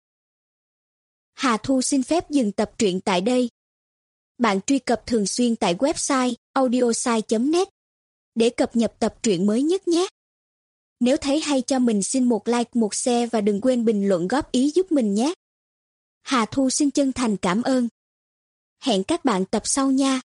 Hà Thu xin phép dừng tập truyện tại đây. Bạn truy cập thường xuyên tại website audiosai.net để cập nhật tập truyện mới nhất nhé. Nếu thấy hay cho mình xin một like, một share và đừng quên bình luận góp ý giúp mình nhé. Hà Thu xin chân thành cảm ơn. Hẹn các bạn tập sau nha.